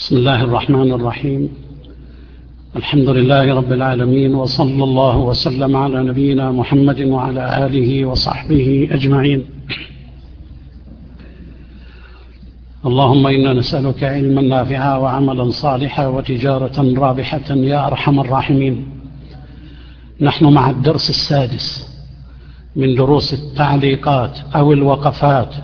بسم الله الرحمن الرحيم. الحمد لله رب العالمين، وصلى الله وسلم على نبينا محمد وعلى آله وصحبه أجمعين. اللهم إنا نسألك علما نافعا وعملا صالحا وتجارة رابحة يا أرحم الراحمين. نحن مع الدرس السادس من دروس التعليقات أو الوقفات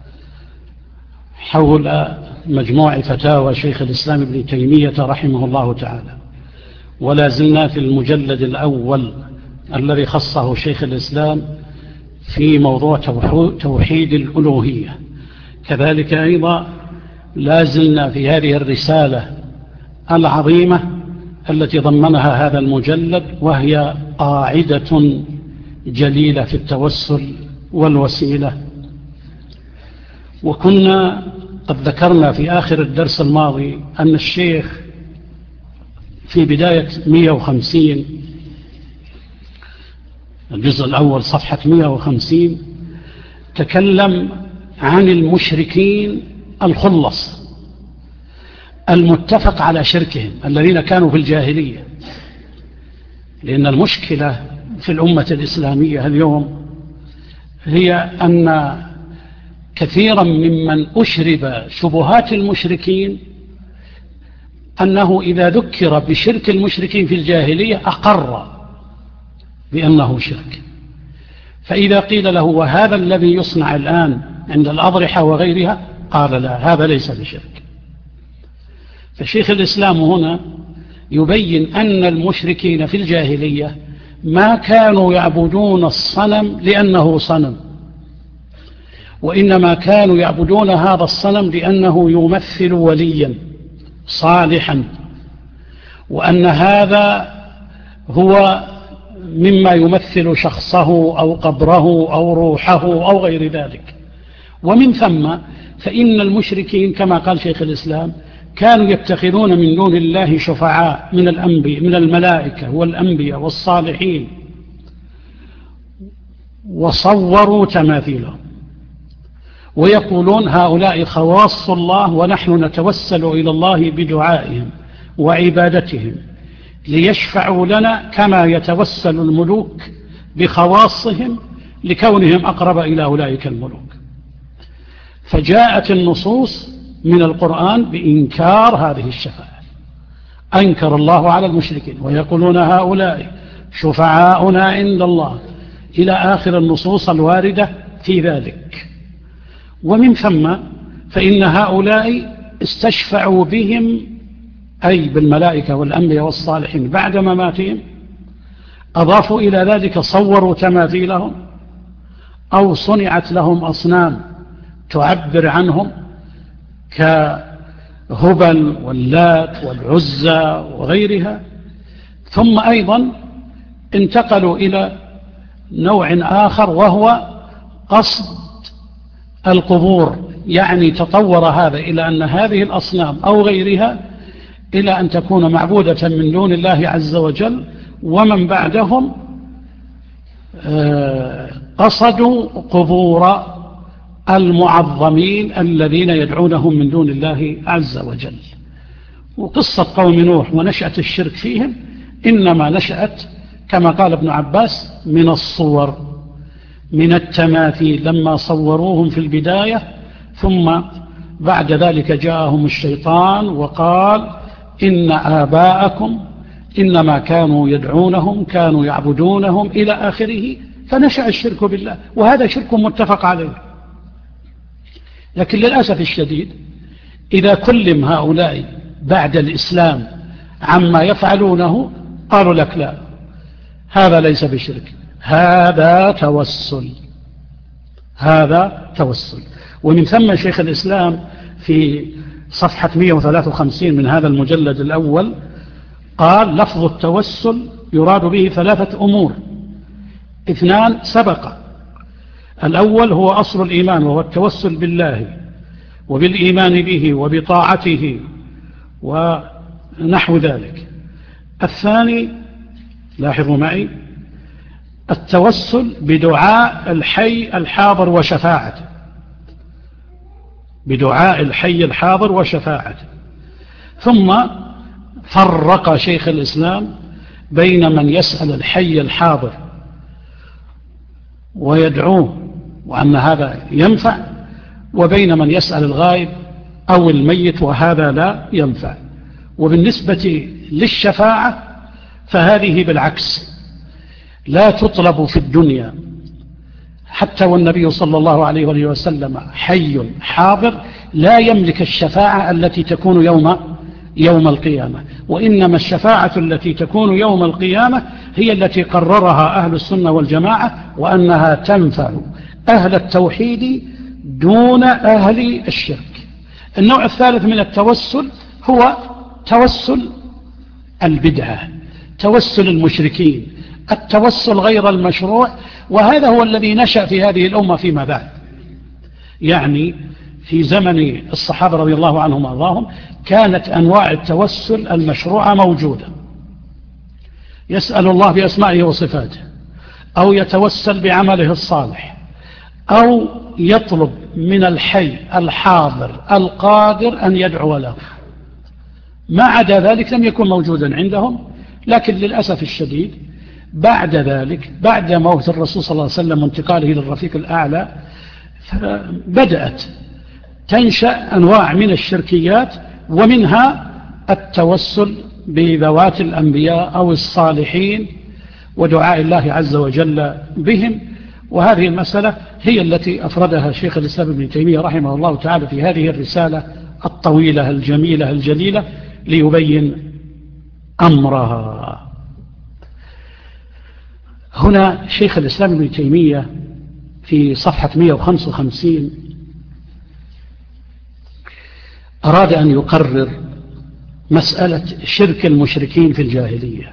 حول مجموع فتاوى شيخ الإسلام ابن تيمية رحمه الله تعالى، ولا زلنا في المجلد الأول الذي خصه شيخ الإسلام في موضوع توحيد الألوهية. كذلك أيضا لا زلنا في هذه الرسالة العظيمة التي ضمنها هذا المجلد، وهي قاعدة جليلة في التوسل والوسيلة. وكنا قد ذكرنا في آخر الدرس الماضي أن الشيخ في بداية 150 الجزء الأول صفحة 150 تكلم عن المشركين الخلص المتفق على شركهم الذين كانوا في الجاهلية. لأن المشكلة في الأمة الإسلامية اليوم هي أن كثيرا ممن أشرب شبهات المشركين أنه إذا ذكر بشرك المشركين في الجاهلية أقر بأنه شرك، فإذا قيل له وهذا الذي يصنع الآن عند الأضرحة وغيرها قال لا، هذا ليس بشرك. فشيخ الإسلام هنا يبين أن المشركين في الجاهلية ما كانوا يعبدون الصنم لأنه صنم، وإنما كانوا يعبدون هذا الصنم لأنه يمثل وليا صالحا، وأن هذا هو مما يمثل شخصه أو قبره أو روحه أو غير ذلك. ومن ثم فإن المشركين كما قال شيخ الإسلام كانوا يتخذون من دون الله شفعاء من الأنبياء من الملائكة والأنبياء والصالحين، وصوروا تماثيلهم ويقولون هؤلاء خواص الله ونحن نتوسل إلى الله بدعائهم وعبادتهم ليشفعوا لنا كما يتوسل الملوك بخواصهم لكونهم أقرب إلى أولئك الملوك. فجاءت النصوص من القرآن بإنكار هذه الشفاعة، أنكر الله على المشركين ويقولون هؤلاء شفعاؤنا عند الله إلى آخر النصوص الواردة في ذلك. ومن ثم فإن هؤلاء استشفعوا بهم أي بالملائكة والأنبياء والصالحين بعد مماتهم، أضافوا إلى ذلك صوروا تماثيلهم أو صنعت لهم أصنام تعبر عنهم كهبل واللات والعزى وغيرها. ثم أيضا انتقلوا إلى نوع آخر وهو قصد القبور، يعني تطور هذا إلى أن هذه الأصنام أو غيرها إلى أن تكون معبودة من دون الله عز وجل، ومن بعدهم قصدوا قبور المعظمين الذين يدعونهم من دون الله عز وجل. وقصة قوم نوح ونشأة الشرك فيهم إنما نشأت كما قال ابن عباس من الصور، من التماثيل لما صوروهم في البداية، ثم بعد ذلك جاءهم الشيطان وقال إن آباءكم إنما كانوا يدعونهم كانوا يعبدونهم إلى آخره، فنشأ الشرك بالله، وهذا شرك متفق عليه. لكن للأسف الشديد إذا كلم هؤلاء بعد الإسلام عما يفعلونه قالوا لك لا، هذا ليس بشرك، هذا توسل، هذا توسل. ومن ثم شيخ الإسلام في صفحة 153 من هذا المجلد الأول قال لفظ التوسل يراد به ثلاثة أمور، اثنان سبق. الأول هو أصل الإيمان وهو التوسل بالله وبالإيمان به وبطاعته ونحو ذلك. الثاني لاحظوا معي التوسل بدعاء الحي الحاضر وشفاعته، بدعاء الحي الحاضر وشفاعته. ثم فرق شيخ الإسلام بين من يسأل الحي الحاضر ويدعوه وأن هذا ينفع، وبين من يسأل الغائب أو الميت وهذا لا ينفع. وبالنسبة للشفاعة فهذه بالعكس، لا تطلب في الدنيا، حتى والنبي صلى الله عليه وسلم حي حاضر لا يملك الشفاعة التي تكون يوم القيامة، وإنما الشفاعة التي تكون يوم القيامة هي التي قررها أهل السنة والجماعة، وأنها تنفع أهل التوحيد دون أهل الشرك. النوع الثالث من التوسل هو توسل البدعة، توسل المشركين، التوسل غير المشروع، وهذا هو الذي نشأ في هذه الأمة فيما بعد. يعني في زمن الصحابة رضي الله عنهم وارضاهم كانت أنواع التوسل المشروعة موجودة، يسأل الله بأسمائه وصفاته، أو يتوسل بعمله الصالح، أو يطلب من الحي الحاضر القادر أن يدعو له. ما عدا ذلك لم يكن موجودا عندهم، لكن للأسف الشديد بعد ذلك، بعد موت الرسول صلى الله عليه وسلم وانتقاله للرفيق الأعلى، بدأت تنشأ أنواع من الشركيات، ومنها التوسل بذوات الأنبياء أو الصالحين ودعاء الله عز وجل بهم. وهذه المسألة هي التي أفردها شيخ الإسلام ابن تيمية رحمه الله تعالى في هذه الرسالة الطويلة الجميلة الجليلة ليبين أمرها. هنا شيخ الإسلام ابن تيمية في صفحة 155 أراد أن يقرر مسألة شرك المشركين في الجاهلية،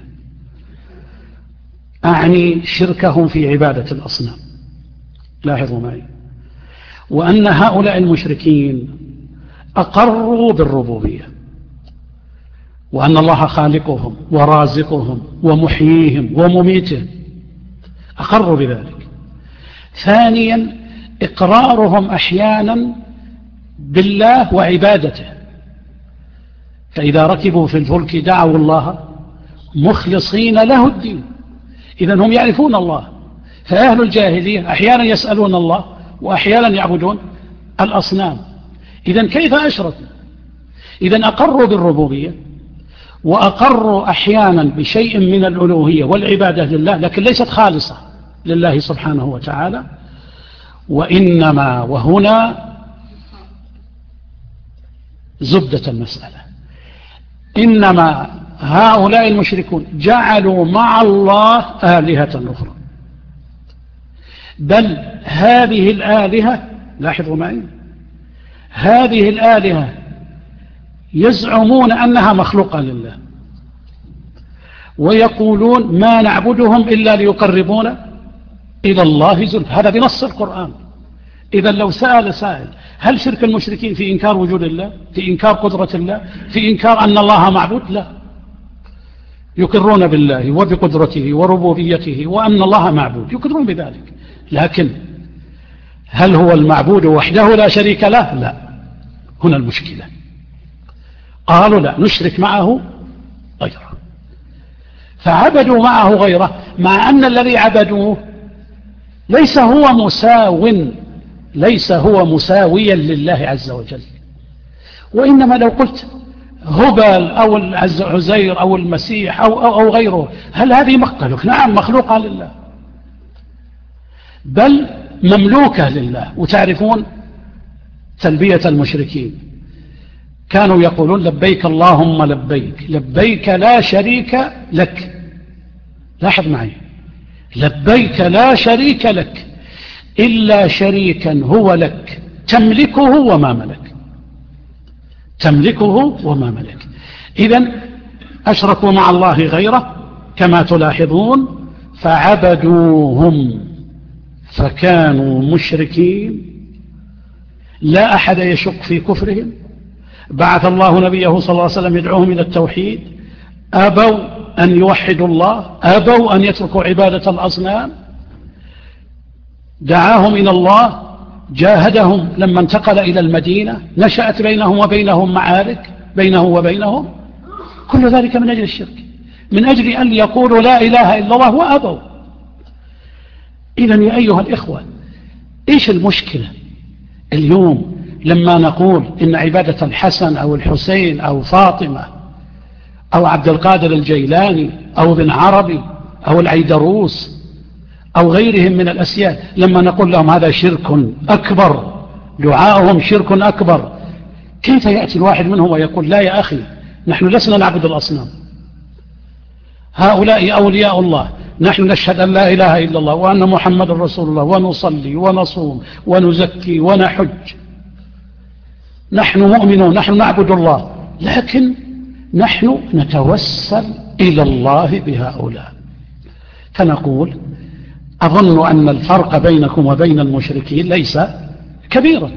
أعني شركهم في عبادة الأصنام. لاحظوا معي، وأن هؤلاء المشركين أقروا بالربوبية، وأن الله خالقهم ورازقهم ومحييهم ومميتهم، أقروا بذلك. ثانيا، إقرارهم أحيانا بالله وعبادته، فإذا ركبوا في الفلك دعوا الله مخلصين له الدين. إذن هم يعرفون الله. فأهل الجاهلية أحيانا يسألون الله وأحيانا يعبدون الأصنام. إذن كيف أشركوا؟ إذن أقروا بالربوبية، وأقروا أحيانا بشيء من الألوهية والعبادة لله، لكن ليست خالصة لله سبحانه وتعالى. وإنما وهنا زبدة المسألة، إنما هؤلاء المشركون جعلوا مع الله آلهة أخرى، بل هذه الآلهة، لاحظوا معي، هذه الآلهة يزعمون أنها مخلوقة لله، ويقولون ما نعبدهم إلا ليقربونا إلى الله زلفى. هذا بنص القرآن. إذا لو سأل سائل هل شرك المشركين في إنكار وجود الله، في إنكار قدرة الله، في إنكار أن الله معبود؟ لا، يقرون بالله وبقدرته وربوبيته وأن الله معبود، يقرون بذلك. لكن هل هو المعبود وحده لا شريك له؟ لا. هنا المشكلة. قالوا لا، نشرك معه غيره، فعبدوا معه غيره، مع أن الذي عبدوه ليس هو مساويا لله عز وجل. وإنما لو قلت هبل أو العزير أو المسيح أو غيره، هل هذه مخلوق؟ نعم، مخلوقة لله، بل مملوكة لله. وتعرفون تلبية المشركين، كانوا يقولون لبيك اللهم لبيك، لبيك لا شريك لك. لاحظ معي، لبيك لا شريك لك إلا شريكا هو لك تملكه وما ملك، تملكه وما ملك. إذن أشركوا مع الله غيره كما تلاحظون، فعبدوهم فكانوا مشركين. لا أحد يشك في كفرهم. بعث الله نبيه صلى الله عليه وسلم يدعوهم إلى التوحيد، أبوا أن يوحدوا الله، أبوا أن يتركوا عبادة الأصنام. دعاهم إلى الله، جاهدهم لما انتقل إلى المدينة، نشأت بينهم وبينهم معارك بينه وبينهم، كل ذلك من أجل الشرك، من أجل أن يقولوا لا إله إلا الله وأبوا. إذن يا أيها الإخوة، إيش المشكلة اليوم لما نقول إن عبادة الحسن أو الحسين أو فاطمة أو عبد القادر الجيلاني أو ابن عربي أو العيدروس أو غيرهم من الأسياد، لما نقول لهم هذا شرك أكبر، دعاؤهم شرك أكبر، كيف يأتي الواحد منهم ويقول لا يا أخي نحن لسنا نعبد الأصنام، هؤلاء أولياء الله، نحن نشهد أن لا إله إلا الله وأن محمد رسول الله ونصلي ونصوم ونزكي ونحج، نحن مؤمنون، نحن نعبد الله، لكن نحن نتوسل إلى الله بهؤلاء. فنقول أظن أن الفرق بينكم وبين المشركين ليس كبيرا.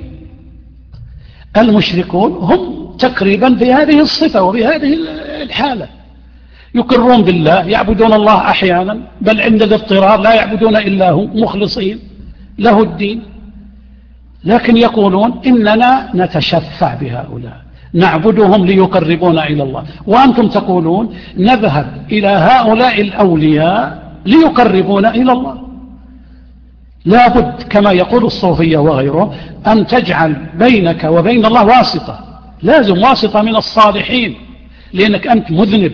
المشركون هم تقريبا بهذه الصفة وبهذه الحالة، يقرون بالله، يعبدون الله أحيانا، بل عند الاضطرار لا يعبدون إلا هو، مخلصين له الدين، لكن يقولون إننا نتشفع بهؤلاء، نعبدهم ليقربونا إلى الله، وأنتم تقولون نذهب إلى هؤلاء الأولياء ليقربونا إلى الله. لابد كما يقول الصوفية وغيره أن تجعل بينك وبين الله واسطة، لازم واسطة من الصالحين، لأنك أنت مذنب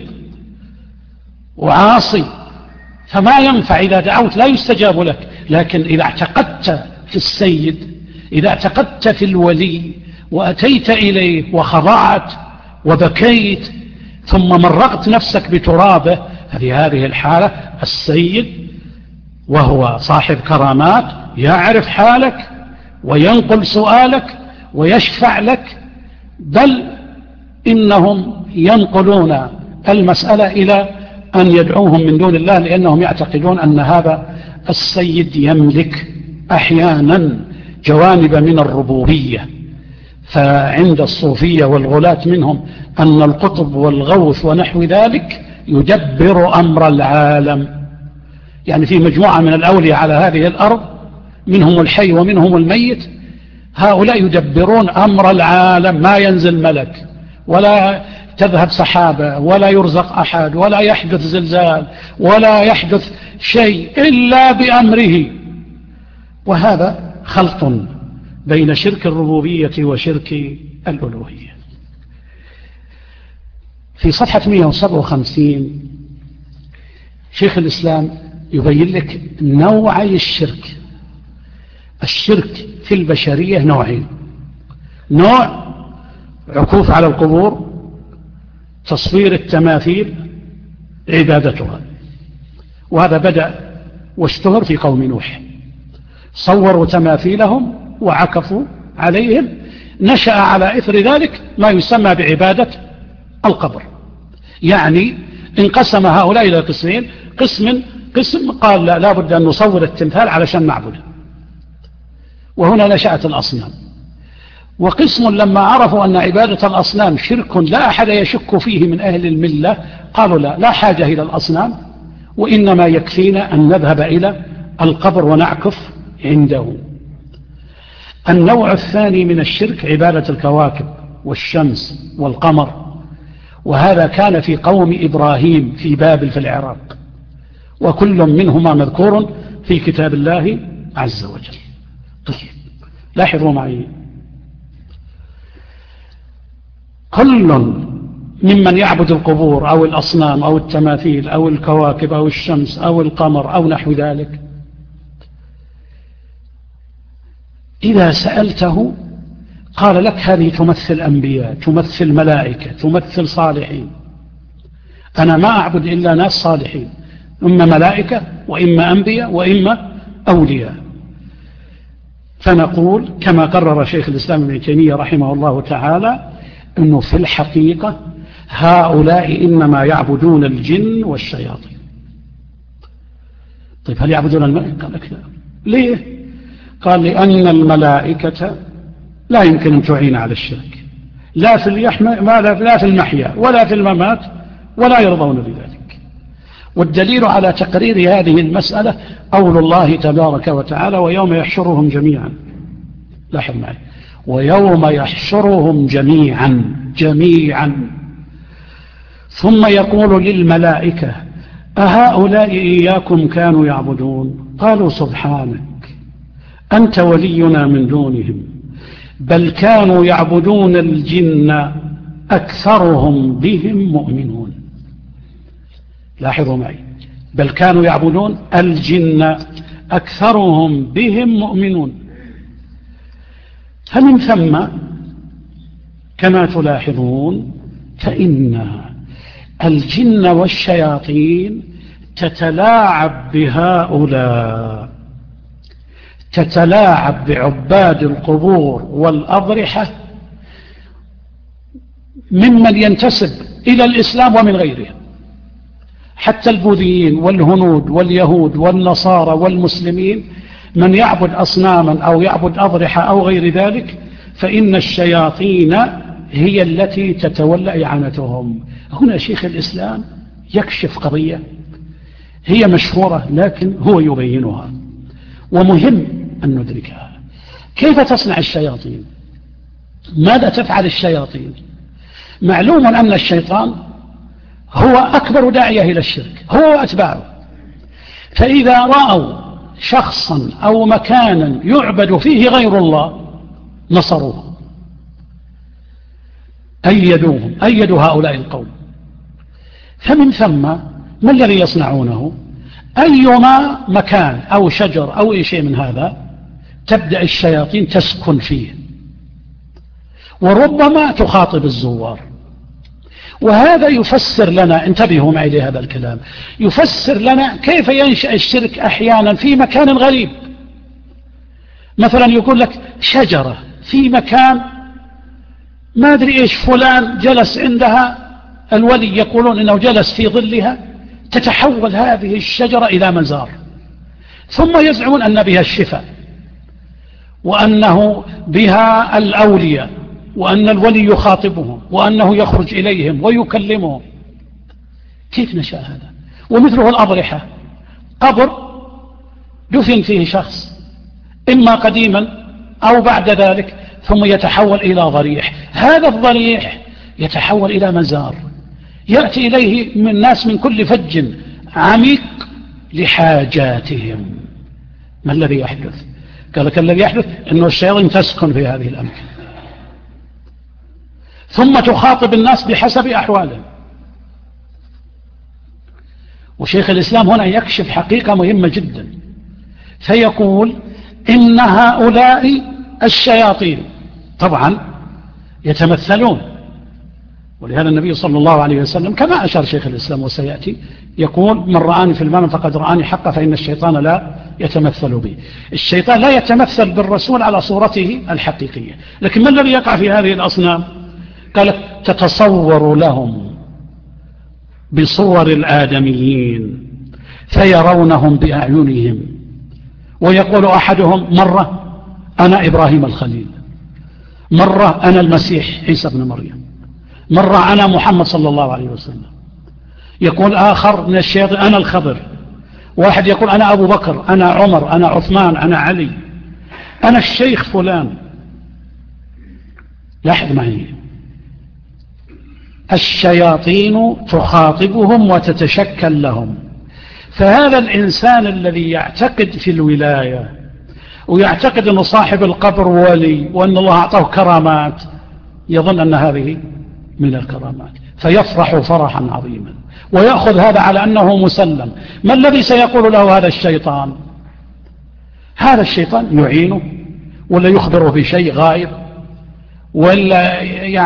وعاصي، فما ينفع إذا دعوت لا يستجاب لك. لكن إذا اعتقدت في السيد، إذا اعتقدت في الولي وأتيت إليه وخضعت وبكيت ثم مرقت نفسك بترابه، في هذه الحالة السيد وهو صاحب كرامات يعرف حالك وينقل سؤالك ويشفع لك، بل إنهم ينقلون المسألة إلى أن يدعوهم من دون الله، لأنهم يعتقدون أن هذا السيد يملك أحيانا جوانب من الربوبية. فعند الصوفية والغلاة منهم أن القطب والغوث ونحو ذلك يدبر أمر العالم، يعني في مجموعة من الأولياء على هذه الأرض، منهم الحي ومنهم الميت، هؤلاء يدبرون أمر العالم، ما ينزل ملك ولا تذهب سحابة ولا يرزق أحد ولا يحدث زلزال ولا يحدث شيء إلا بأمره. وهذا خلط بين شرك الربوبية وشرك الألوهية. في صفحة 157 شيخ الإسلام يبين لك نوعي الشرك. الشرك في البشرية نوعين: نوع عكوف على القبور، تصوير التماثيل، عبادتها، وهذا بدأ واشتهر في قوم نوح، صوروا تماثيلهم وعكفوا عليهم، نشأ على إثر ذلك ما يسمى بعبادة القبر. يعني انقسم هؤلاء إلى قسمين: قسم قال لا بد أن نصور التمثال علشان نعبده، وهنا نشأت الأصنام. وقسم لما عرفوا أن عبادة الأصنام شرك لا أحد يشك فيه من أهل الملة، قالوا لا حاجة إلى الأصنام، وإنما يكفينا أن نذهب إلى القبر ونعكف عنده. النوع الثاني من الشرك عبادة الكواكب والشمس والقمر، وهذا كان في قوم إبراهيم في بابل في العراق، وكل منهما مذكور في كتاب الله عز وجل. طيب لاحظوا معي، كل ممن يعبد القبور أو الأصنام أو التماثيل أو الكواكب أو الشمس أو القمر أو نحو ذلك، إذا سألته قال لك هذه تمثل أنبياء، تمثل ملائكة، تمثل صالحين. أنا ما أعبد إلا ناس صالحين، إما ملائكة وإما أنبياء وإما أولياء. فنقول كما قرر شيخ الإسلام ابن تيمية رحمه الله تعالى أنه في الحقيقة هؤلاء إنما يعبدون الجن والشياطين. طيب هل يعبدون الملائكة؟ قال لك لا. ليه؟ قال لأن الملائكة لا يمكن أن تعين على الشرك، لا في المحيا ولا في الممات، ولا يرضون بذلك. والدليل على تقرير هذه المسألة قول الله تبارك وتعالى: ويوم يحشرهم جميعا. لاحظ معي: ويوم يحشرهم جميعا ثم يقول للملائكة أهؤلاء إياكم كانوا يعبدون؟ قالوا سبحانك أنت ولينا من دونهم بل كانوا يعبدون الجن أكثرهم بهم مؤمنون. لاحظوا معي، بل كانوا يعبدون الجن أكثرهم بهم مؤمنون. فمن ثم كما تلاحظون فإن الجن والشياطين تتلاعب بهؤلاء، تتلاعب بعباد القبور والأضرحة ممن ينتسب إلى الإسلام ومن غيره، حتى البوذيين والهنود واليهود والنصارى والمسلمين من يعبد أصناما أو يعبد أضرحة أو غير ذلك فإن الشياطين هي التي تتولى إعانتهم. هنا شيخ الإسلام يكشف قضية هي مشهورة لكن هو يبينها، ومهم أن ندركها. كيف تصنع الشياطين؟ ماذا تفعل الشياطين؟ معلوم أن الشيطان هو أكبر داعية إلى الشرك، هو وأتباعه. فإذا رأوا شخصا أو مكانا يعبد فيه غير الله نصروه، أيدوا هؤلاء القوم. فمن ثم ما الذي يصنعونه؟ أيما مكان أو شجر أو أي شيء من هذا تبدأ الشياطين تسكن فيه، وربما تخاطب الزوار. وهذا يفسر لنا، انتبهوا معي لهذا الكلام، يفسر لنا كيف ينشأ الشرك أحيانا في مكان غريب. مثلا يقول لك شجرة في مكان ما أدري إيش، فلان جلس عندها، الولي يقولون إنه جلس في ظلها، تتحول هذه الشجرة إلى مزار، ثم يزعمون أن بها الشفاء وأنه بها الأولياء وأن الولي يخاطبهم وأنه يخرج إليهم ويكلمهم. كيف نشأ هذا؟ ومثله الأضرحة، قبر دفن فيه شخص إما قديما أو بعد ذلك ثم يتحول إلى ضريح، هذا الضريح يتحول إلى مزار، يأتي إليه من ناس من كل فج عميق لحاجاتهم. ما الذي يحدث؟ قال لك الذي يحدث أنه الشياطين تسكن في هذه الأماكن ثم تخاطب الناس بحسب أحوالهم. وشيخ الإسلام هنا يكشف حقيقة مهمة جدا، فيقول إن هؤلاء الشياطين طبعا يتمثلون، ولهذا النبي صلى الله عليه وسلم كما أشار شيخ الإسلام وسيأتي يقول من رآني في المنام فقد رآني حقا فإن الشيطان لا يتمثل به. الشيطان لا يتمثل بالرسول على صورته الحقيقية، لكن ما الذي يقع في هذه الأصنام؟ قال تتصور لهم بصور الآدميين فيرونهم بأعينهم، ويقول أحدهم مرة أنا إبراهيم الخليل، مرة أنا المسيح عيسى بن مريم، مرة أنا محمد صلى الله عليه وسلم. يقول آخر من الشياطين أنا الخضر، واحد يقول أنا أبو بكر، أنا عمر، أنا عثمان، أنا علي، أنا الشيخ فلان. لاحظ معي، الشياطين تخاطبهم وتتشكل لهم. فهذا الإنسان الذي يعتقد في الولاية ويعتقد أنه صاحب القبر ولي وأن الله أعطاه كرامات يظن أن هذه من الكرامات، فيفرح فرحا عظيما ويأخذ هذا على أنه مسلم. ما الذي سيقول له هذا الشيطان؟ هذا الشيطان يعينه ولا يخبره بشيء غائب، ولا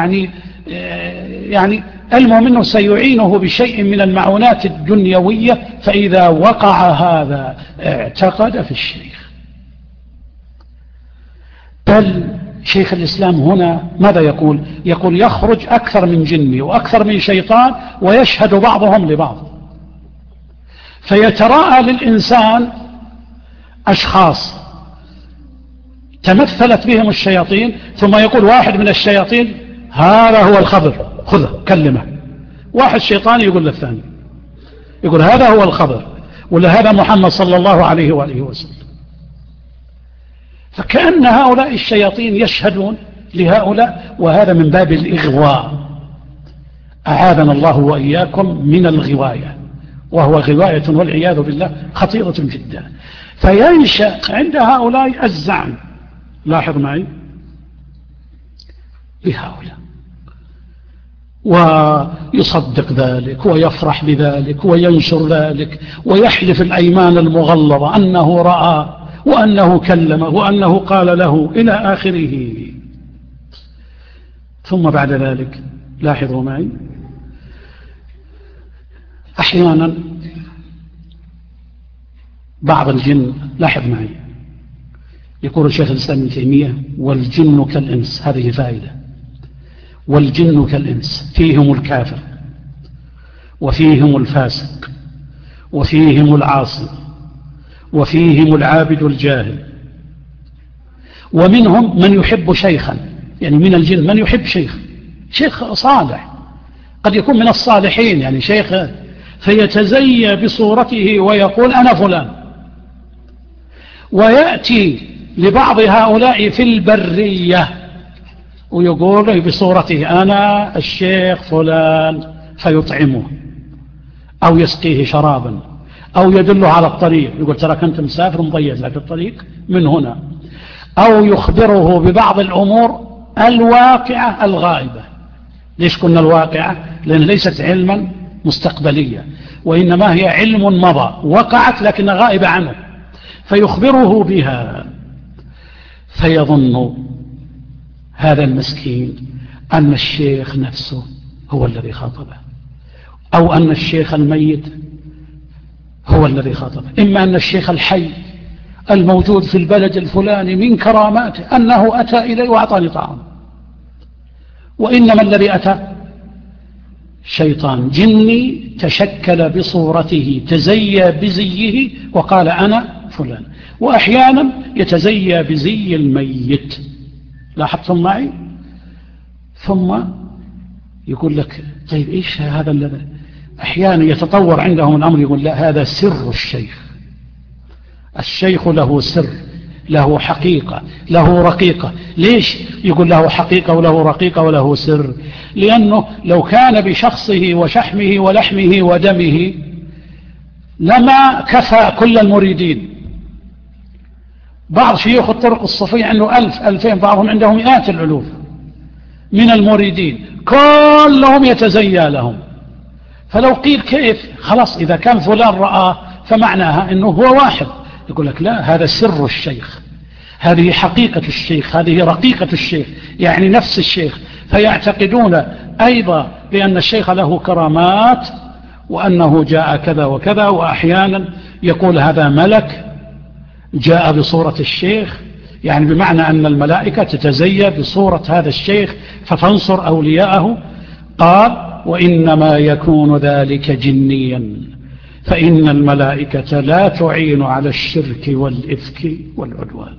يعني المهم أنه سيعينه بشيء من المعونات الدنيوية، فإذا وقع هذا اعتقد في الشيخ. بل شيخ الإسلام هنا ماذا يقول؟ يقول يخرج أكثر من جني وأكثر من شيطان ويشهد بعضهم لبعض، فيتراءى للإنسان أشخاص تمثلت بهم الشياطين، ثم يقول واحد من الشياطين هذا هو الخضر خذه كلمه، واحد شيطاني يقول للثاني يقول هذا هو الخضر ولا هذا محمد صلى الله عليه وآله وسلم. فكأن هؤلاء الشياطين يشهدون لهؤلاء، وهذا من باب الإغواء. أعاذنا الله وإياكم من الغواية، وهو غواية والعياذ بالله خطيرة جدا. فينشأ عند هؤلاء الزعم، لاحظ معي، بهؤلاء، ويصدق ذلك ويفرح بذلك وينشر ذلك ويحلف الأيمان المغلظة أنه رأى وأنه كلمه وأنه قال له إلى آخره. ثم بعد ذلك لاحظوا معي، أحيانا بعض الجن، لاحظ معي، يقول الشيخ الإسلام ابن تيمية: والجن كالإنس، هذه فائدة، والجن كالإنس، فيهم الكافر وفيهم الفاسق وفيهم العاصي وفيهم العابد الجاهل، ومنهم من يحب شيخا، يعني من الجن من يحب شيخ صالح، قد يكون من الصالحين يعني شيخ، فيتزيى بصورته ويقول أنا فلان، ويأتي لبعض هؤلاء في البرية ويقول بصورته أنا الشيخ فلان، فيطعمه أو يسقيه شرابا أو يدله على الطريق، يقول ترى كنت مسافر مضيز لك الطريق من هنا، أو يخبره ببعض الأمور الواقعة الغائبة. ليش قلنا الواقعة؟ لأن ليست علما مستقبلية، وإنما هي علم مضى وقعت لكن غائبة عنه، فيخبره بها، فيظن هذا المسكين أن الشيخ نفسه هو الذي خاطبه، أو أن الشيخ الميت هو الذي خاطبه، إما أن الشيخ الحي الموجود في البلد الفلاني من كراماته أنه أتى إلي وأعطاني طعام، وإنما الذي أتى شيطان جني تشكل بصورته، تزيى بزيه وقال أنا فلان. وأحيانا يتزيى بزي الميت، لاحظتم معي؟ ثم يقول لك طيب إيش هذا الذي أحيانا يتطور عندهم الأمر، يقول لا هذا سر الشيخ له سر، له حقيقة، له رقيقة. ليش يقول له حقيقة وله رقيقة وله سر؟ لأنه لو كان بشخصه وشحمه ولحمه ودمه لما كفى كل المريدين. بعض شيوخ الطرق الصوفية عنده 1000 2000، بعضهم عندهم مئات الألوف من المريدين، كلهم يتزيى لهم. فلو قيل كيف، خلاص إذا كان فلان رآه فمعناها أنه هو واحد. يقول لك لا، هذا سر الشيخ، هذه حقيقة الشيخ، هذه رقيقة الشيخ، يعني نفس الشيخ. فيعتقدون أيضا بأن الشيخ له كرامات وأنه جاء كذا وكذا، وأحيانا يقول هذا ملك جاء بصورة الشيخ، يعني بمعنى أن الملائكة تتزيى بصورة هذا الشيخ فتنصر أولياءه. قال وإنما يكون ذلك جنيا، فإن الملائكة لا تعين على الشرك والإفك والعدوان.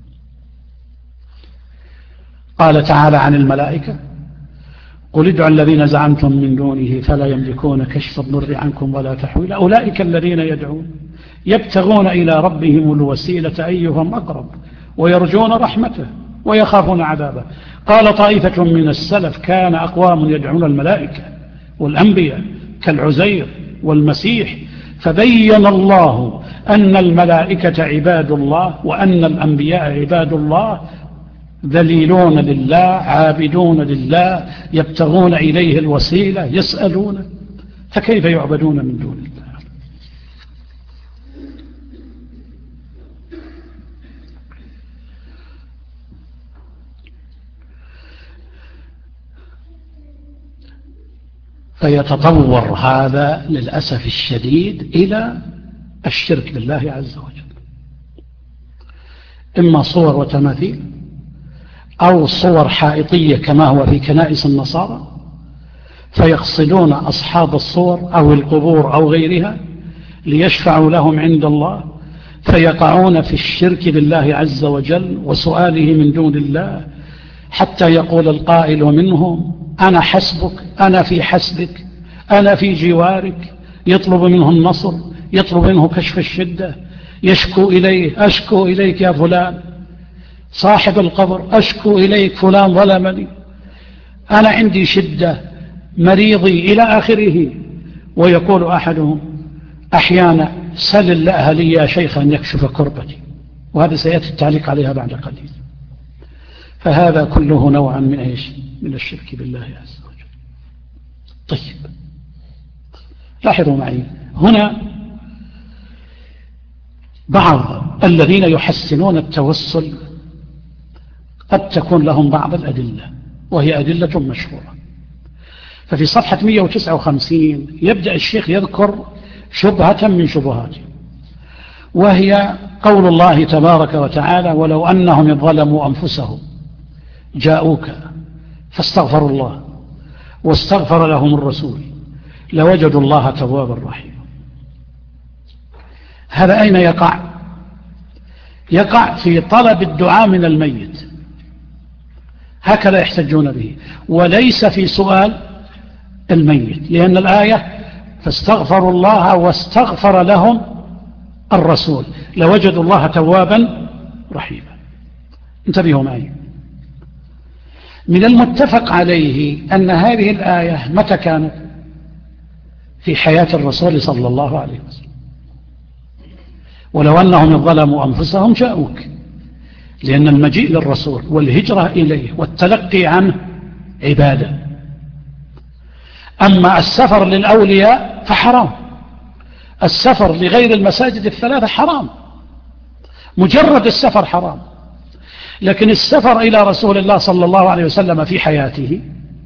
قال تعالى عن الملائكة: قل ادعوا الذين زعمتم من دونه فلا يملكون كشف الضر عنكم ولا تحويلا، أولئك الذين يدعون يبتغون إلى ربهم الوسيلة أيهم أقرب ويرجون رحمته ويخافون عذابه. قال طائفة من السلف: كان أقوام يدعون الملائكة والأنبياء كالعزير والمسيح، فبين الله أن الملائكة عباد الله وأن الأنبياء عباد الله، ذليلون لله عابدون لله يبتغون إليه الوسيلة يسألون، فكيف يعبدون من دون الله؟ فيتطور هذا للأسف الشديد إلى الشرك بالله عز وجل، إما صور وتماثيل أو صور حائطية كما هو في كنائس النصارى، فيقصدون أصحاب الصور أو القبور أو غيرها ليشفعوا لهم عند الله، فيقعون في الشرك بالله عز وجل وسؤاله من دون الله، حتى يقول القائل منهم: أنا حسبك، أنا في حسبك، أنا في جوارك، يطلب منه النصر، يطلب منه كشف الشدة، يشكو إليه: أشكو إليك يا فلان. صاحب القبر أشكو إليك فلان ظلمني، أنا عندي شدة، مريضي إلى آخره. ويقول أحدهم أحيانا سل الله لي يا شيخ أن يكشف كربتي، وهذا سيأتي التعليق عليها بعد قليل. فهذا كله نوعا من إيش؟ من الشرك بالله عز وجل. طيب لاحظوا معي هنا بعض الذين يحسنون التوسل قد تكون لهم بعض الأدلة، وهي أدلة مشهورة. ففي صفحة 159 يبدأ الشيخ يذكر شبهة من شبهاته، وهي قول الله تبارك وتعالى: ولو أنهم ظلموا أنفسهم جاءوك فاستغفروا الله واستغفر لهم الرسول لوجدوا الله توابا رحيما. هذا أين يقع؟ يقع في طلب الدعاء من الميت، هكذا يحتجون به، وليس في سؤال الميت، لأن الآية فاستغفروا الله واستغفر لهم الرسول لوجدوا الله توابا رحيما. انتبهوا معي، من المتفق عليه أن هذه الآية متى كانت؟ في حياة الرسول صلى الله عليه وسلم. ولو أنهم ظلموا أنفسهم جاءوك، لأن المجيء للرسول والهجرة إليه والتلقي عنه عبادة. أما السفر للأولياء فحرام، السفر لغير المساجد الثلاثة حرام، مجرد السفر حرام. لكن السفر إلى رسول الله صلى الله عليه وسلم في حياته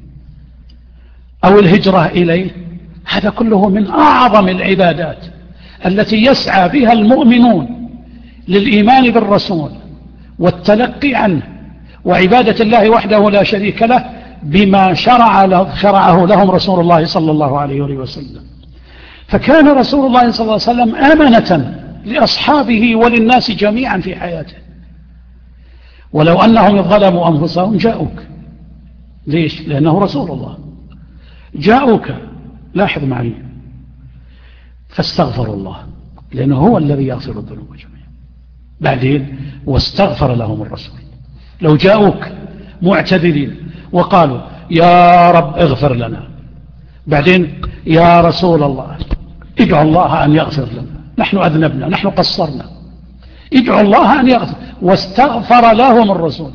أو الهجرة إليه، هذا كله من أعظم العبادات التي يسعى بها المؤمنون للإيمان بالرسول والتلقي عنه وعبادة الله وحده لا شريك له بما شرعه لهم رسول الله صلى الله عليه وسلم. فكان رسول الله صلى الله عليه وسلم آمنة لأصحابه وللناس جميعا في حياته. ولو أنهم ظلموا أنفسهم جاءوك، ليش؟ لأنه رسول الله. جاءوك، لاحظ معي، فاستغفروا الله، لأنه هو الذي يغفر الذنوب جميعا. بعدين واستغفر لهم الرسول. لو جاءوك معتذرين وقالوا يا رب اغفر لنا، بعدين يا رسول الله ادعو الله أن يغفر لنا، نحن أذنبنا، نحن قصرنا، ادعو الله أن يغفر، واستغفر لهم الرسول.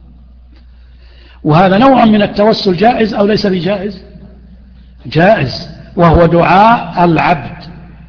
وهذا نوع من التوسل جائز أو ليس بجائز؟ جائز، وهو دعاء العبد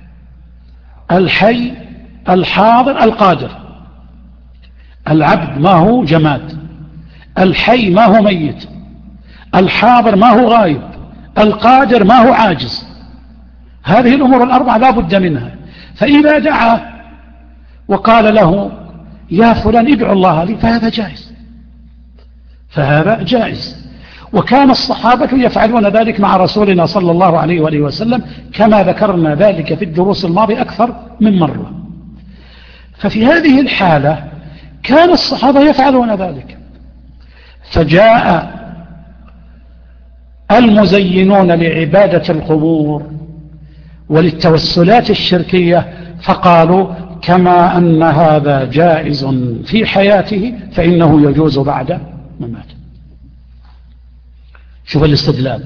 الحي الحاضر القادر. العبد ما هو جماد، الحي ما هو ميت، الحاضر ما هو غائب، القادر ما هو عاجز. هذه الأمور الأربعة لا بد منها. فإذا دعا وقال له يا فلان ادعو الله لي، فهذا جائز، فهذا جائز. وكان الصحابة يفعلون ذلك مع رسولنا صلى الله عليه وآله وسلم، كما ذكرنا ذلك في الدروس الماضية أكثر من مرة. ففي هذه الحالة كان الصحابة يفعلون ذلك. فجاء المزينون لعبادة القبور وللتوسلات الشركية فقالوا كما أن هذا جائز في حياته فإنه يجوز بعد مماته. شوف الاستدلال،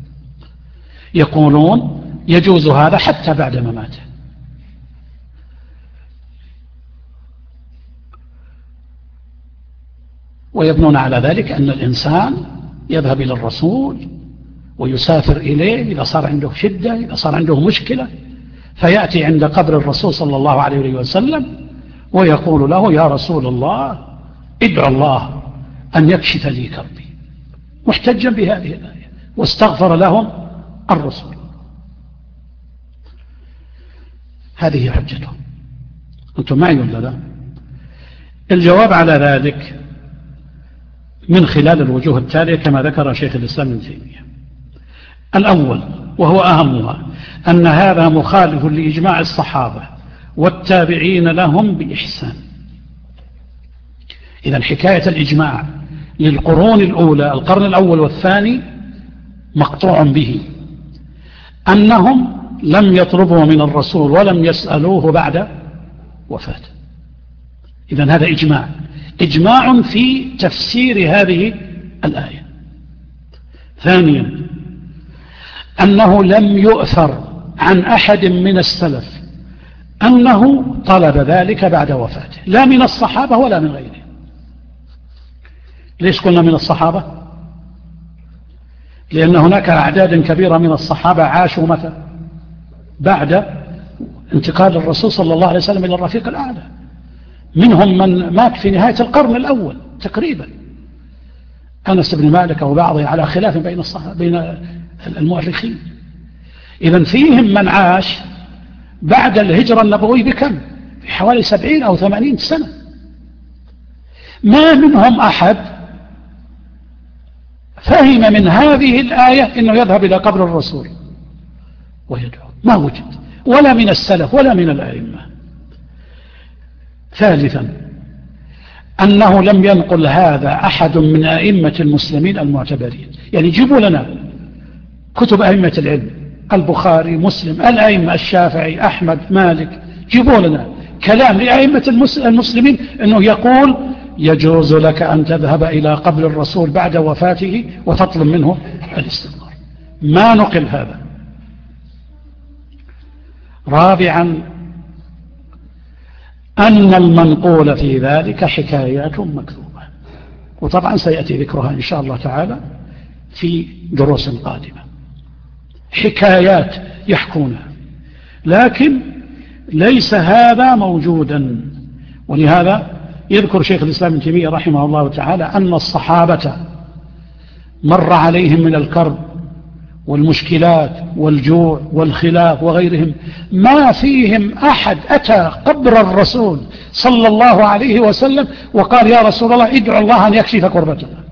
يقولون يجوز هذا حتى بعد مماته. ويبنون على ذلك أن الإنسان يذهب إلى الرسول ويسافر إليه إذا صار عنده شدة، إذا صار عنده مشكلة، فيأتي عند قبر الرسول صلى الله عليه وسلم ويقول له يا رسول الله ادعو الله أن يكشف لي كربي، محتجا بهذه الآية، واستغفر لهم الرسول. هذه حجتهم. أنتم معي ولا لا؟ الجواب على ذلك من خلال الوجوه التالية كما ذكر شيخ الإسلام ابن تيمية. الأول وهو أهمها أن هذا مخالف لإجماع الصحابة والتابعين لهم بإحسان. إذن حكاية الإجماع للقرون الأولى، القرن الأول والثاني، مقطوع به، أنهم لم يطلبوا من الرسول ولم يسألوه بعد وفاته. إذن هذا إجماع. إجماع في تفسير هذه الآية. ثانيا أنه لم يؤثر عن أحد من السلف أنه طلب ذلك بعد وفاته، لا من الصحابة ولا من غيرهم. ليش قلنا من الصحابة؟ لأن هناك أعداد كبيرة من الصحابة عاشوا متى؟ بعد انتقال الرسول صلى الله عليه وسلم إلى الرفيق الأعلى، منهم من مات في نهاية القرن الأول تقريبا، أنس بن مالك وبعضه، على خلاف بين المؤرخين. إذن فيهم من عاش بعد الهجرة النبوية بكم؟ في حوالي 70 أو 80 سنة. ما منهم أحد فهم من هذه الآية أنه يذهب إلى قبر الرسول ويدعو، ما وجد، ولا من السلف ولا من الأئمة. ثالثا أنه لم ينقل هذا أحد من أئمة المسلمين المعتبرين. يعني جيبوا لنا كتب أئمة العلم، البخاري، مسلم، الأئمة الشافعي، أحمد، مالك، جيبوا لنا كلام لأئمة المسلمين أنه يقول يجوز لك أن تذهب إلى قبر الرسول بعد وفاته وتطلب منه الاستغفار. ما نقل هذا. رابعا أن المنقول في ذلك حكايات مكذوبة، وطبعا سيأتي ذكرها إن شاء الله تعالى في دروس قادمة. حكايات يحكونها، لكن ليس هذا موجودا. ولهذا يذكر شيخ الإسلام ابن تيمية رحمه الله تعالى أن الصحابة مر عليهم من الكرب والمشكلات والجوع والخلاف وغيرهم ما فيهم أحد أتى قبر الرسول صلى الله عليه وسلم وقال يا رسول الله ادعو الله أن يكشف كربتنا.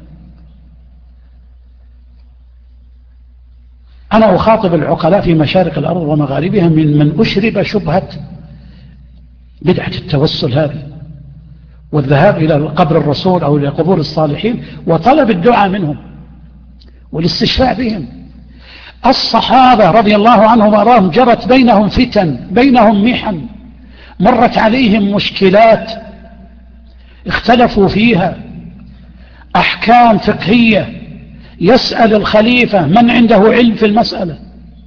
أنا أخاطب العقلاء في مشارق الأرض ومغاربها من أشرب شبهة بدعة التوسل هذه والذهاب إلى قبر الرسول أو إلى قبور الصالحين وطلب الدعاء منهم والاستشفاع بهم. الصحابة رضي الله عنهم وأرضاهم جرت بينهم فتن، بينهم محن، مرت عليهم مشكلات اختلفوا فيها، أحكام فقهية، يسأل الخليفة من عنده علم في المسألة.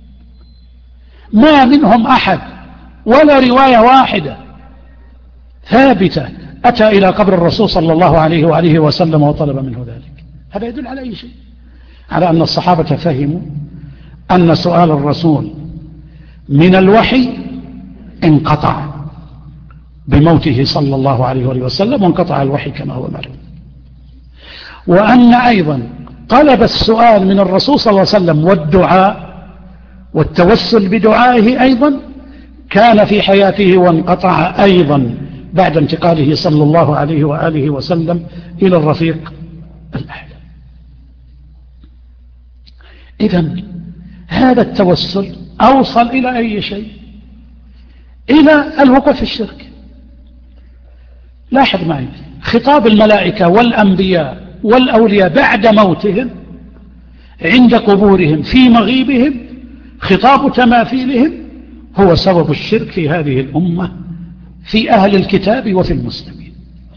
ما منهم أحد ولا رواية واحدة ثابتة أتى إلى قبر الرسول صلى الله عليه وآله وسلم وطلب منه ذلك. هذا يدل على أي شيء؟ على أن الصحابة فهموا أن سؤال الرسول من الوحي انقطع بموته صلى الله عليه وآله وسلم، وانقطع الوحي كما هو معلوم. وأن أيضا طلب السؤال من الرسول صلى الله عليه وسلم والدعاء والتوسل بدعائه أيضا كان في حياته وانقطع أيضا بعد انتقاله صلى الله عليه وآله وسلم إلى الرفيق الأعلى. إذن هذا التوسل أوصل إلى أي شيء؟ إلى الوقوع في الشرك. لاحظ معي خطاب الملائكة والأنبياء والأولياء بعد موتهم عند قبورهم في مغيبهم، خطاب تماثيلهم هو سبب الشرك في هذه الأمة، في أهل الكتاب وفي المسلمين.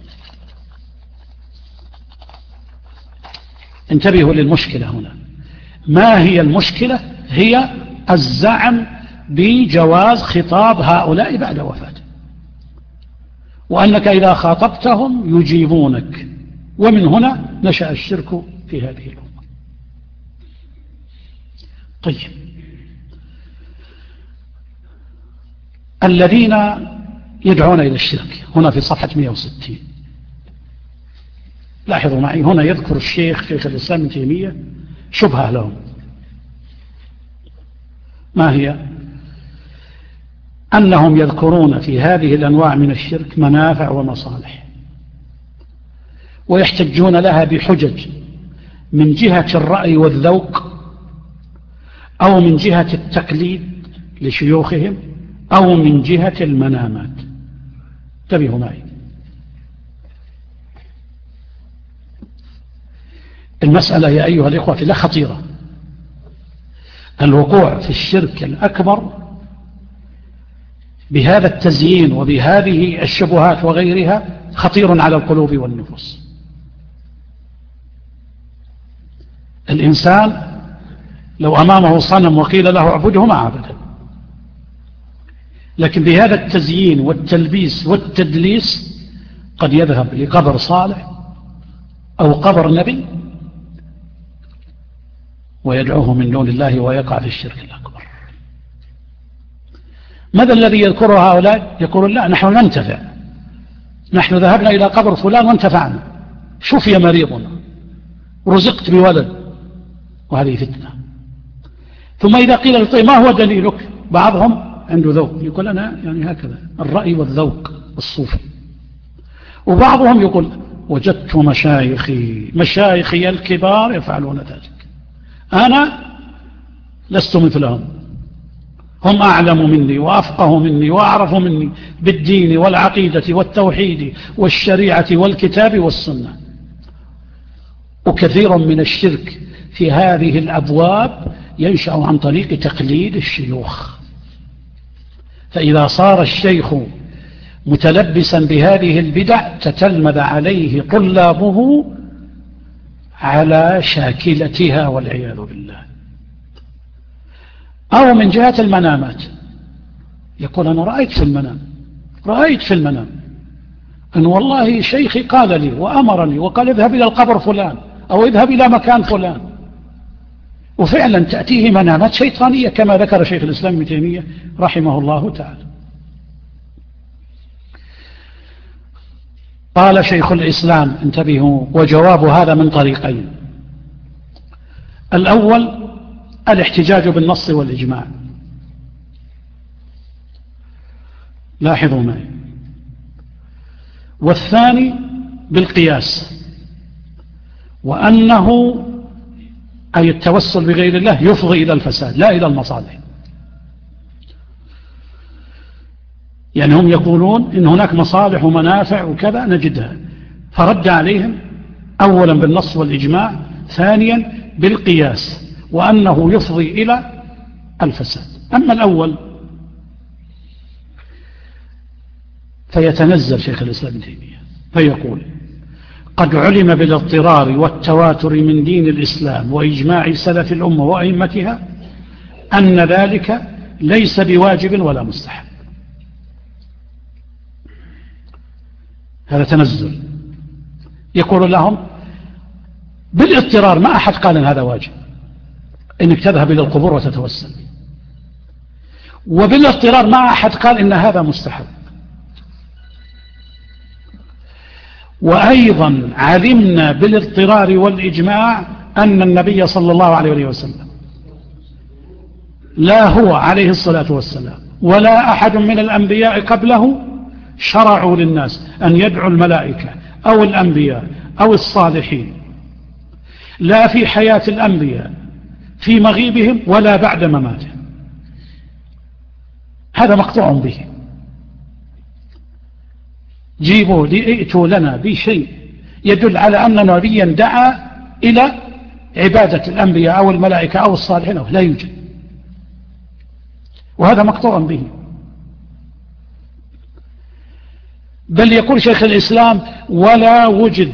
انتبهوا للمشكلة هنا. ما هي المشكلة؟ هي الزعم بجواز خطاب هؤلاء بعد وفاته، وأنك إذا خاطبتهم يجيبونك، ومن هنا نشأ الشرك في هذه الأمة. طيب، الذين يدعون إلى الشرك هنا في صفحة 160، لاحظوا معي هنا يذكر الشيخ الإسلام ابن تيمية شبهة لهم. ما هي؟ أنهم يذكرون في هذه الأنواع من الشرك منافع ومصالح، ويحتجون لها بحجج من جهة الرأي والذوق، أو من جهة التقليد لشيوخهم، أو من جهة المنامات. انتبهوا معي. المسألة يا أيها الإخوة في الله خطيرة. الوقوع في الشرك الأكبر بهذا التزيين وبهذه الشبهات وغيرها خطير على القلوب والنفوس. الإنسان لو أمامه صنم وقيل له اعبده ما عبده، لكن بهذا التزيين والتلبيس والتدليس قد يذهب لقبر صالح أو قبر نبي ويدعوه من دون الله ويقع في الشرك الأكبر. ماذا الذي يذكره هؤلاء؟ يقولون لا نحن ننتفع، نحن ذهبنا إلى قبر فلان وانتفعنا، شفي مريضنا، رزقت بولد، وهذه فتنة. ثم إذا قيل له طيب ما هو دليلك؟ بعضهم عنده ذوق يقول أنا يعني هكذا الرأي والذوق الصوفي، وبعضهم يقول وجدت مشايخي الكبار يفعلون ذلك، أنا لست مثلهم، هم أعلم مني وأفقه مني وأعرف مني بالدين والعقيدة والتوحيد والشريعة والكتاب والسنة. وكثير من الشرك في هذه الأبواب ينشأ عن طريق تقليد الشيوخ، فإذا صار الشيخ متلبسا بهذه البدع تتلمذ عليه طلابه على شاكلتها والعياذ بالله. أو من جهة المنامات، يقول أنا رأيت في المنام أن والله شيخي قال لي وأمرني وقال اذهب إلى القبر فلان أو اذهب إلى مكان فلان، وفعلا تأتيه منامات شيطانية كما ذكر شيخ الإسلام ابن تيمية رحمه الله تعالى. قال شيخ الإسلام انتبهوا، وجواب هذا من طريقين: الأول الاحتجاج بالنص والإجماع، لاحظوا معي، والثاني بالقياس، وأنه أي التوسل بغير الله يفضي إلى الفساد لا إلى المصالح. يعني هم يقولون إن هناك مصالح ومنافع وكذا نجدها، فرد عليهم أولا بالنص والإجماع، ثانيا بالقياس، وأنه يفضي إلى الفساد. أما الأول فيتنزل شيخ الإسلام ابن تيمية فيقول قد علم بالاضطرار والتواتر من دين الإسلام وإجماع سلف الأمة وأئمتها أن ذلك ليس بواجب ولا مستحب. هذا تنزل، يقول لهم بالاضطرار، ما أحد قال أن هذا واجب إنك تذهب إلى القبور وتتوسل، وبالاضطرار ما أحد قال إن هذا مستحب. وأيضا علمنا بالاضطرار والإجماع أن النبي صلى الله عليه وسلم لا هو عليه الصلاة والسلام ولا أحد من الأنبياء قبله شرعوا للناس أن يدعوا الملائكة أو الأنبياء أو الصالحين، لا في حياة الأنبياء في مغيبهم ولا بعد مماتهم. هذا مقطوع به. جيبوا ائتوا لنا بشيء يدل على أن نبيا دعا إلى عبادة الأنبياء أو الملائكة أو الصالحين، لا يوجد، وهذا مقطوع به. بل يقول شيخ الإسلام ولا وجد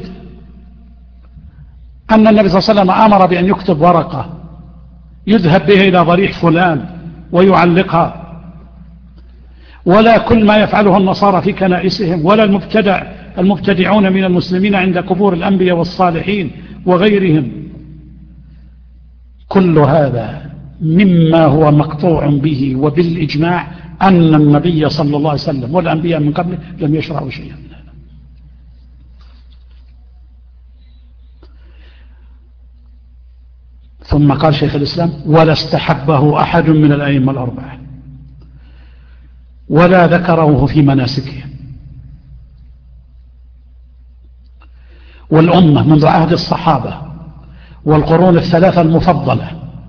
أن النبي صلى الله عليه وسلم أمر بأن يكتب ورقة يذهب بها إلى ضريح فلان ويعلقها، ولا كل ما يفعله النصارى في كنائسهم، ولا المبتدعون من المسلمين عند قبور الأنبياء والصالحين وغيرهم. كل هذا مما هو مقطوع به وبالإجماع أن النبي صلى الله عليه وسلم والأنبياء من قبله لم يشرعوا شيئا من هذا. ثم قال شيخ الإسلام ولا استحبه أحد من الأئمة الأربعة ولا ذكره في مناسكهم. والأمة منذ عهد الصحابة والقرون الثلاثة المفضلة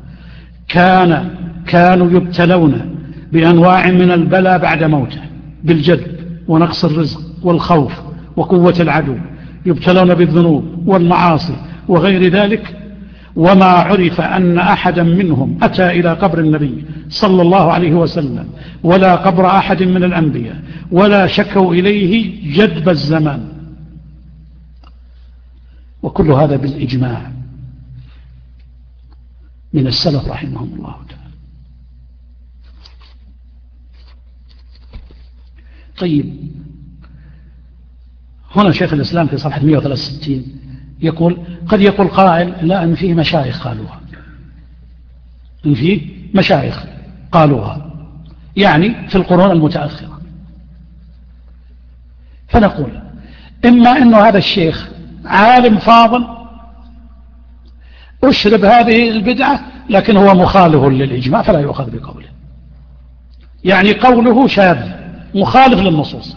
كانوا يبتلون بأنواع من البلاء بعد موته، بالجد ونقص الرزق والخوف وقوة العدو، يبتلون بالذنوب والمعاصي وغير ذلك. وما عرف أن أحدا منهم أتى إلى قبر النبي صلى الله عليه وسلم ولا قبر أحد من الأنبياء ولا شكوا إليه جدب الزمان وكل هذا بالإجماع من السلف رحمهم الله تعالى. طيب، هنا شيخ الإسلام في صفحة 163 يقول: قد يقول قائل: لا، إن فيه مشايخ قالوها، إن فيه مشايخ قالوها، يعني في القرون المتأخرة. فنقول: إما أنه هذا الشيخ عالم فاضل أشرب هذه البدعة، لكن هو مخالف للإجماع فلا يؤخذ بقوله، يعني قوله شاذ مخالف للنصوص.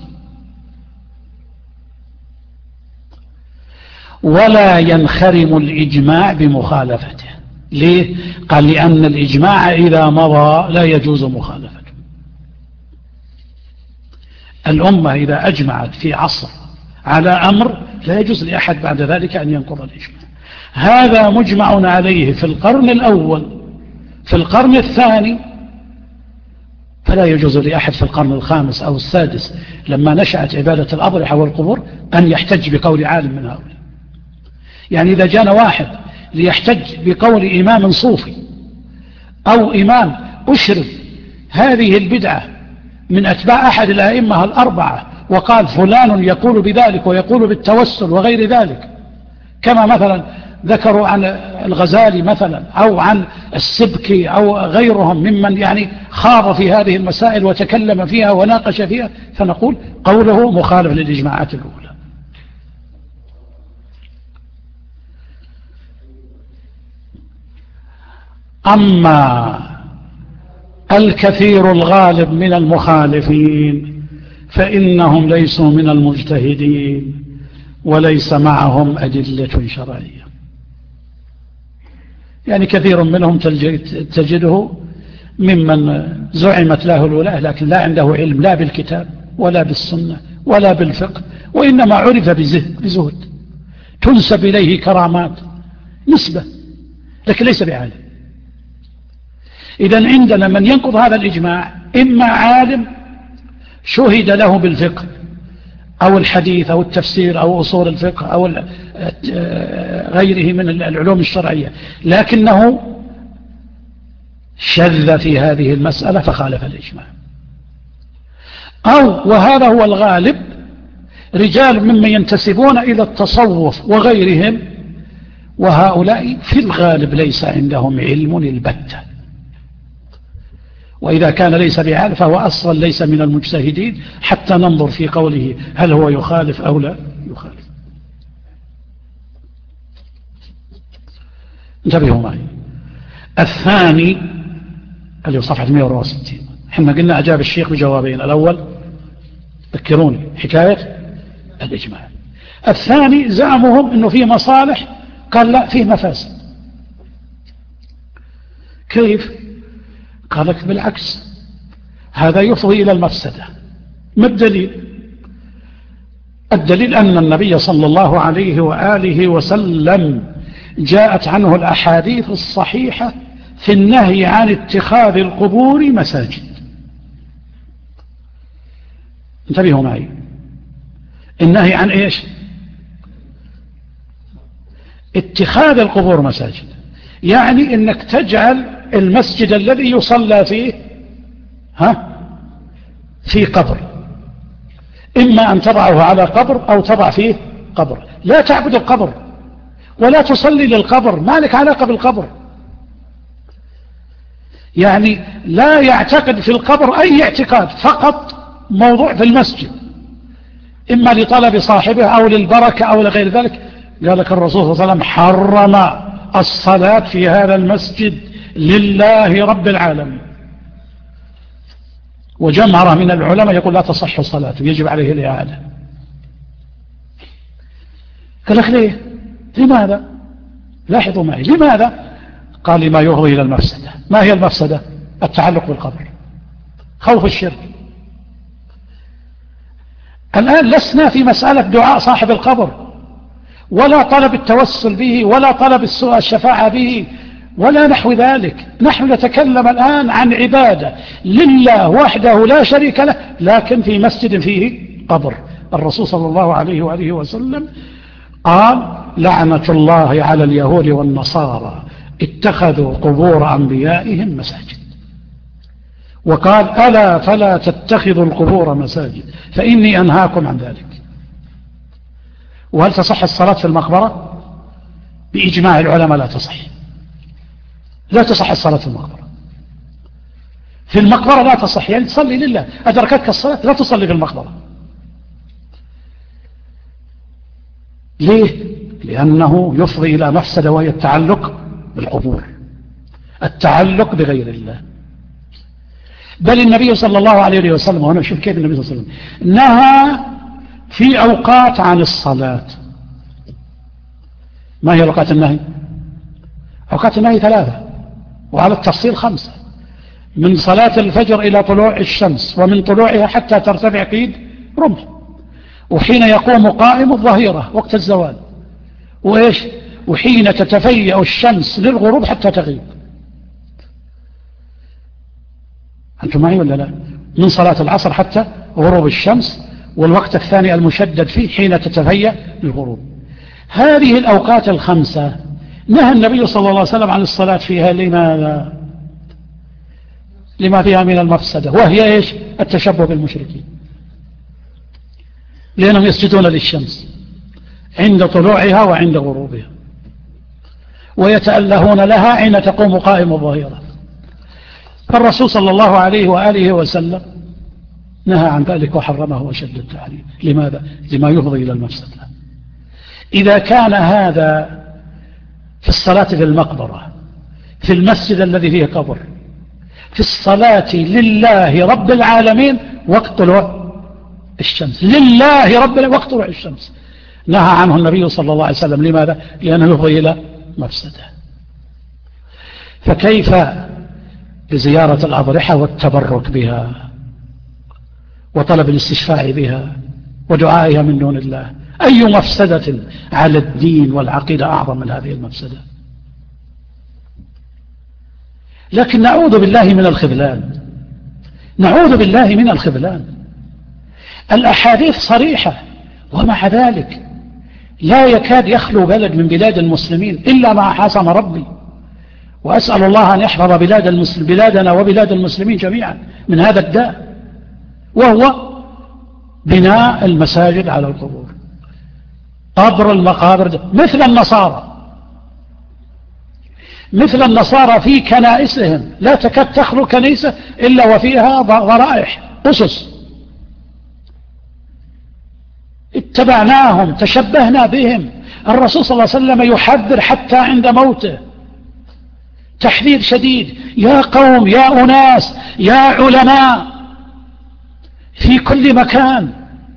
ولا ينخرم الإجماع بمخالفته. ليه؟ قال: لأن الإجماع إذا مضى لا يجوز مخالفته. الأمة إذا أجمعت في عصر على أمر لا يجوز لأحد بعد ذلك أن ينقض الإجماع. هذا مجمع عليه في القرن الأول، في القرن الثاني فلا يجوز لأحد في القرن الخامس أو السادس لما نشأت عبادة الأضرحة والقبور أن يحتج بقول عالم من هؤلاء. يعني إذا جاءنا واحد ليحتج بقول إمام صوفي أو إمام أشرف هذه البدعة من أتباع أحد الأئمة الأربعة وقال فلان يقول بذلك ويقول بالتوسل وغير ذلك، كما مثلا ذكروا عن الغزالي مثلا أو عن السبكي أو غيرهم ممن يعني خاض في هذه المسائل وتكلم فيها وناقش فيها، فنقول قوله مخالف للإجماعات الأولى. أما الكثير الغالب من المخالفين فإنهم ليسوا من المجتهدين وليس معهم أدلة شرعية. يعني كثير منهم تجده ممن زعمت له الولاء لكن لا عنده علم لا بالكتاب ولا بالسنة ولا بالفقه، وإنما عرف بزهد تنسب إليه كرامات نسبة، لكن ليس بعالم. إذن عندنا من ينقض هذا الإجماع إما عالم شهد له بالفقه أو الحديث أو التفسير أو أصول الفقه أو غيره من العلوم الشرعية، لكنه شذ في هذه المسألة فخالف الإجماع، أو وهذا هو الغالب رجال ممن ينتسبون إلى التصوف وغيرهم، وهؤلاء في الغالب ليس عندهم علم البتة، وإذا كان ليس بعالم فهو أصلا ليس من المجتهدين حتى ننظر في قوله هل هو يخالف أو لا يخالف. انتبهوا معي. الثاني اللي هو صفحة 164، احنا قلنا أجاب الشيخ بجوابين: الأول ذكروني حكاية الإجماع، الثاني زعمهم أنه فيه مصالح، قال لا فيه مفاسد. كيف؟ قال لك بالعكس، هذا يفضي إلى المفسدة. ما الدليل؟ الدليل أن النبي صلى الله عليه وآله وسلم جاءت عنه الأحاديث الصحيحة في النهي عن اتخاذ القبور مساجد. انتبهوا معي، النهي عن إيش؟ اتخاذ القبور مساجد، يعني أنك تجعل المسجد الذي يصلى فيه في قبر، إما أن تضعه على قبر أو تضع فيه قبر، لا تعبد القبر ولا تصلي للقبر، ما لك علاقة بالقبر، يعني لا يعتقد في القبر أي اعتقاد، فقط موضوع في المسجد إما لطلب صاحبه أو للبركة أو لغير ذلك. قال لك الرسول صلى الله عليه وسلم حرم الصلاة في هذا المسجد لله رب العالمين، وجمهرة من العلماء يقول لا تصح صلاته يجب عليه الإعادة. قال لك ليه؟ لماذا؟ لاحظوا معي، لماذا؟ قال لما يفضي إلى المفسدة. ما هي المفسدة؟ التعلق بالقبر، خوف الشرك. الآن لسنا في مسألة دعاء صاحب القبر ولا طلب التوسل به ولا طلب الشفاعة به ولا نحو ذلك، نحن نتكلم الآن عن عبادة لله وحده لا شريك له، لكن في مسجد فيه قبر. الرسول صلى الله عليه وآله وسلم قال لعنة الله على اليهود والنصارى اتخذوا قبور أنبيائهم مساجد. وقال ألا فلا تتخذوا القبور مساجد فإني أنهاكم عن ذلك. وهل تصح الصلاة في المقبرة؟ بإجماع العلماء لا تصح. لا تصح الصلاة في المقبرة. في المقبرة لا تصح، يعني تصلي لله، أدركتك الصلاة لا تصلي في المقبرة. ليه؟ لأنه يفضي إلى مفسدة وهي التعلق بالقبور، التعلق بغير الله. بل النبي صلى الله عليه وسلم، وهنا شوف كيف النبي صلى الله عليه وسلم نهى في أوقات عن الصلاة. ما هي أوقات النهي؟ أوقات النهي 3، وعلى التفصيل 5: من صلاة الفجر إلى طلوع الشمس، ومن طلوعها حتى ترتفع قيد رمح، وحين يقوم قائم الظهيرة وقت الزوال، وإيش؟ وحين تتفيأ الشمس للغروب حتى تغيب. أنتم معي ولا لا؟ من صلاة العصر حتى غروب الشمس، والوقت الثاني المشدد فيه حين تتفيأ للغروب. هذه الأوقات 5 نهى النبي صلى الله عليه وسلم عن الصلاة فيها. لماذا؟ لما فيها من المفسدة، وهي إيش؟ التشبه بالمشركين، لأنهم يسجدون للشمس عند طلوعها وعند غروبها، ويتألهون لها حين تقوم قائم الظهيرة. فالرسول صلى الله عليه وآله وسلم نهى عن ذلك وحرمه وشد التحريم. لماذا؟ لما يفضي إلى المفسدة. إذا كان هذا في الصلاة في المقبرة، في المسجد الذي فيه قبر، في الصلاة لله رب العالمين وقت طلوع الشمس، لله رب العالمين وقت طلوع الشمس، نهى عنه النبي صلى الله عليه وسلم. لماذا؟ لأنه يفضي إلى مفسدة. فكيف بزيارة الأضرحة والتبرك بها وطلب الاستشفاء بها ودعائها من دون الله؟ أي مفسدة على الدين والعقيدة أعظم من هذه المفسدة؟ لكن نعوذ بالله من الخذلان، نعوذ بالله من الخذلان. الأحاديث صريحة، ومع ذلك لا يكاد يخلو بلد من بلاد المسلمين إلا ما حاسم ربي. وأسأل الله أن يحفظ بلادنا وبلاد المسلمين جميعا من هذا الداء، وهو بناء المساجد على القبور، قبر المقابر، مثل النصارى في كنائسهم لا تكاد تخلو كنيسة إلا وفيها ضرائح أسس. اتبعناهم، تشبهنا بهم. الرسول صلى الله عليه وسلم يحذر حتى عند موته تحذير شديد: يا قوم، يا أناس، يا علماء في كل مكان،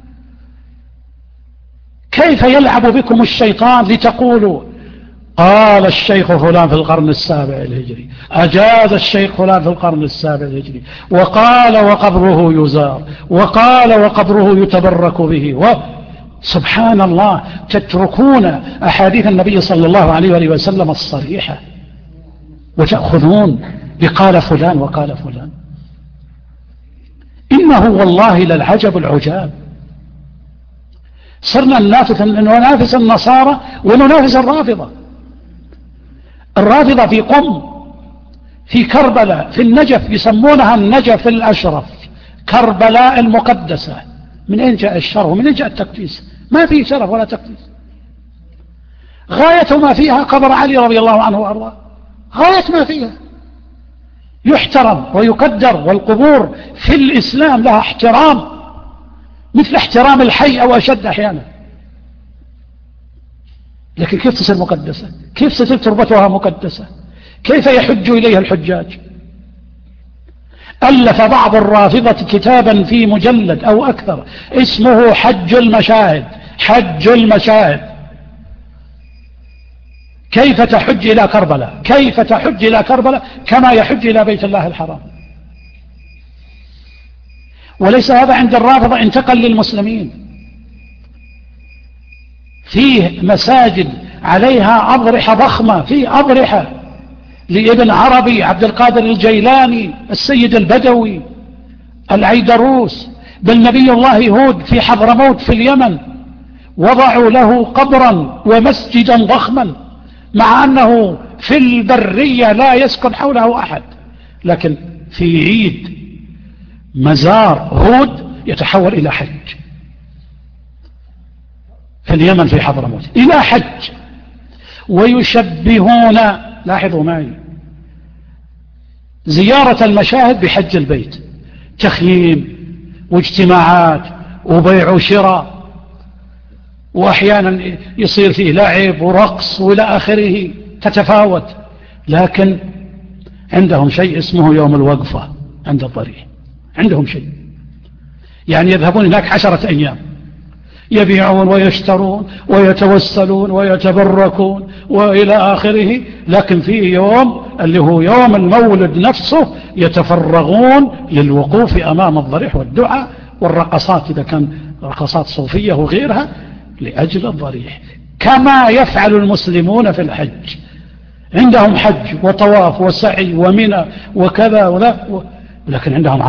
كيف يلعب بكم الشيطان لتقولوا قال الشيخ فلان في القرن 7 الهجري، أجاز الشيخ فلان في القرن 7 الهجري، وقال وقبره يزار، وقال وقبره يتبرك به. سبحان الله، تتركون أحاديث النبي صلى الله عليه وسلم الصريحة وتأخذون بقال فلان وقال فلان. إنه والله للعجب العجاب. صرنا ننافس النصارى وننافس الرافضة. الرافضة في قم، في كربلاء، في النجف، يسمونها النجف الأشرف، كربلاء المقدسة. من أين جاء الشرف ومن أين جاء التقديس؟ ما فيه شرف ولا تقديس. غاية ما فيها قبر علي رضي الله عنه وأرضاه، غاية ما فيها، يحترم ويقدر. والقبور في الإسلام لها احترام مثل احترام الحي أو أشد أحيانا. لكن كيف تصير مقدسة؟ كيف ستر تربتها مقدسة؟ كيف يحج إليها الحجاج؟ ألف بعض الرافضة كتابا في مجلد أو أكثر اسمه حج المشاهد. حج المشاهد، كيف تحج إلى كربلاء، كيف تحج إلى كربلاء كما يحج إلى بيت الله الحرام. وليس هذا عند الرافضة، انتقل للمسلمين. فيه مساجد عليها أضرحة ضخمة، فيه أضرحة لابن عربي، عبد القادر الجيلاني، السيد البدوي، العيدروس، بل نبي الله هود في حضرموت في اليمن، وضعوا له قبرا ومسجدا ضخما مع أنه في البرية لا يسكن حوله أحد، لكن في عيد مزار هود يتحول إلى حج، في اليمن في حضرموت إلى حج. ويشبهون، لاحظوا معي، زيارة المشاهد بحج البيت، تخييم واجتماعات وبيع وشراء، وأحيانا يصير فيه لعب ورقص وإلى آخره، تتفاوت. لكن عندهم شيء اسمه يوم الوقفة عند الضريح، عندهم شيء، يعني يذهبون هناك 10 أيام يبيعون ويشترون ويتوسلون ويتبركون وإلى آخره، لكن فيه يوم اللي هو يوم المولد نفسه يتفرغون للوقوف أمام الضريح والدعاء والرقصات، إذا كان رقصات صوفية وغيرها، لأجل الضريح، كما يفعل المسلمون في الحج. عندهم حج وطواف وسعي ومنى وكذا ولا، لكن عندهم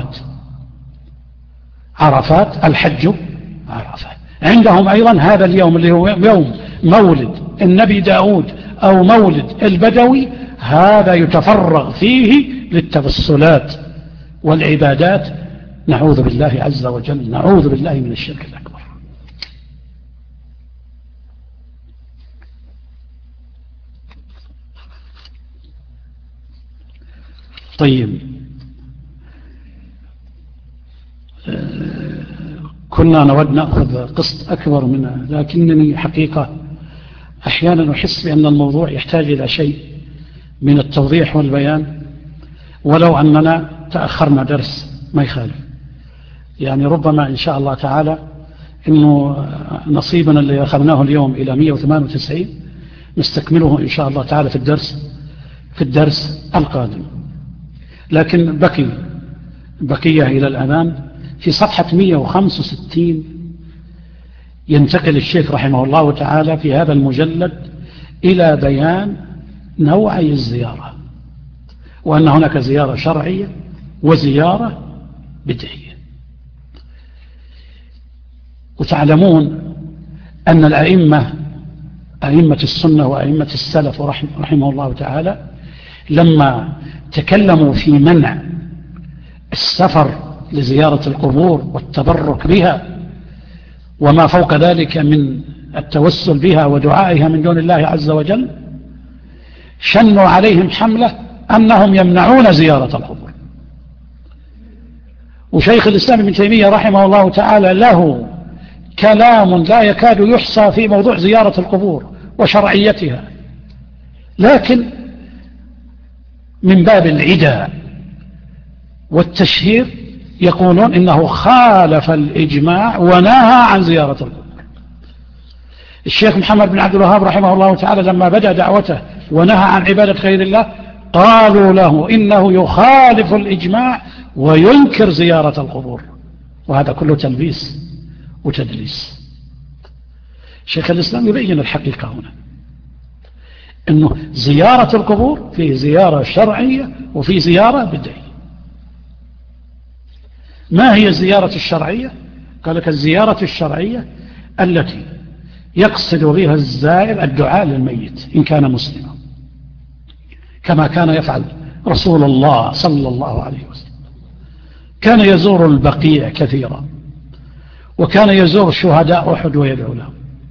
عرفات الحج عرفة. عندهم أيضا هذا اليوم اللي هو يوم مولد النبي داود أو مولد البدوي، هذا يتفرغ فيه للتوسلات والعبادات. نعوذ بالله عز وجل، نعوذ بالله من الشرك الأكبر. طيب، كنا نود نأخذ قسط أكبر منها، لكنني حقيقة أحيانا أحس بأن الموضوع يحتاج إلى شيء من التوضيح والبيان، ولو أننا تأخرنا درس ما يخالف، يعني ربما إن شاء الله تعالى إنه نصيبنا اللي أخذناه اليوم إلى 198 نستكمله إن شاء الله تعالى في الدرس القادم. لكن بقية إلى الأمام في صفحة 165 ينتقل الشيخ رحمه الله تعالى في هذا المجلد إلى بيان نوعي الزيارة، وأن هناك زيارة شرعية وزيارة بدعية. وتعلمون أن أئمة السنة وأئمة السلف رحمه الله تعالى لما تكلموا في منع السفر لزيارة القبور والتبرك بها وما فوق ذلك من التوسل بها ودعائها من دون الله عز وجل، شنوا عليهم حملة أنهم يمنعون زيارة القبور. وشيخ الإسلام ابن تيمية رحمه الله تعالى له كلام لا يكاد يحصى في موضوع زيارة القبور وشرعيتها، لكن من باب العداء والتشهير يقولون إنه خالف الإجماع ونهى عن زيارة القبور. الشيخ محمد بن عبد الوهاب رحمه الله تعالى لما بدأ دعوته ونهى عن عبادة غير الله قالوا له إنه يخالف الإجماع وينكر زيارة القبور، وهذا كله تلبيس وتدليس. شيخ الإسلام يبين الحقيقة هنا، إنه زيارة القبور في زيارة شرعية وفي زيارة بدعية. ما هي الزيارة الشرعية؟ قال لك الزيارة الشرعية التي يقصد بها الزائر الدعاء للميت إن كان مسلما، كما كان يفعل رسول الله صلى الله عليه وسلم. كان يزور البقيع كثيرا، وكان يزور شهداء أحد ويدعو لهم،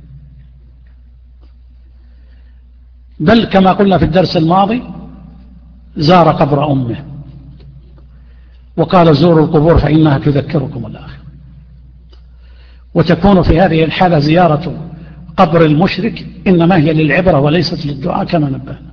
بل كما قلنا في الدرس الماضي زار قبر أمه وقال زوروا القبور فإنها تذكركم الآخرة. وتكون في هذه الحالة زيارة قبر المشرك إنما هي للعبرة وليست للدعاء كما نبهنا.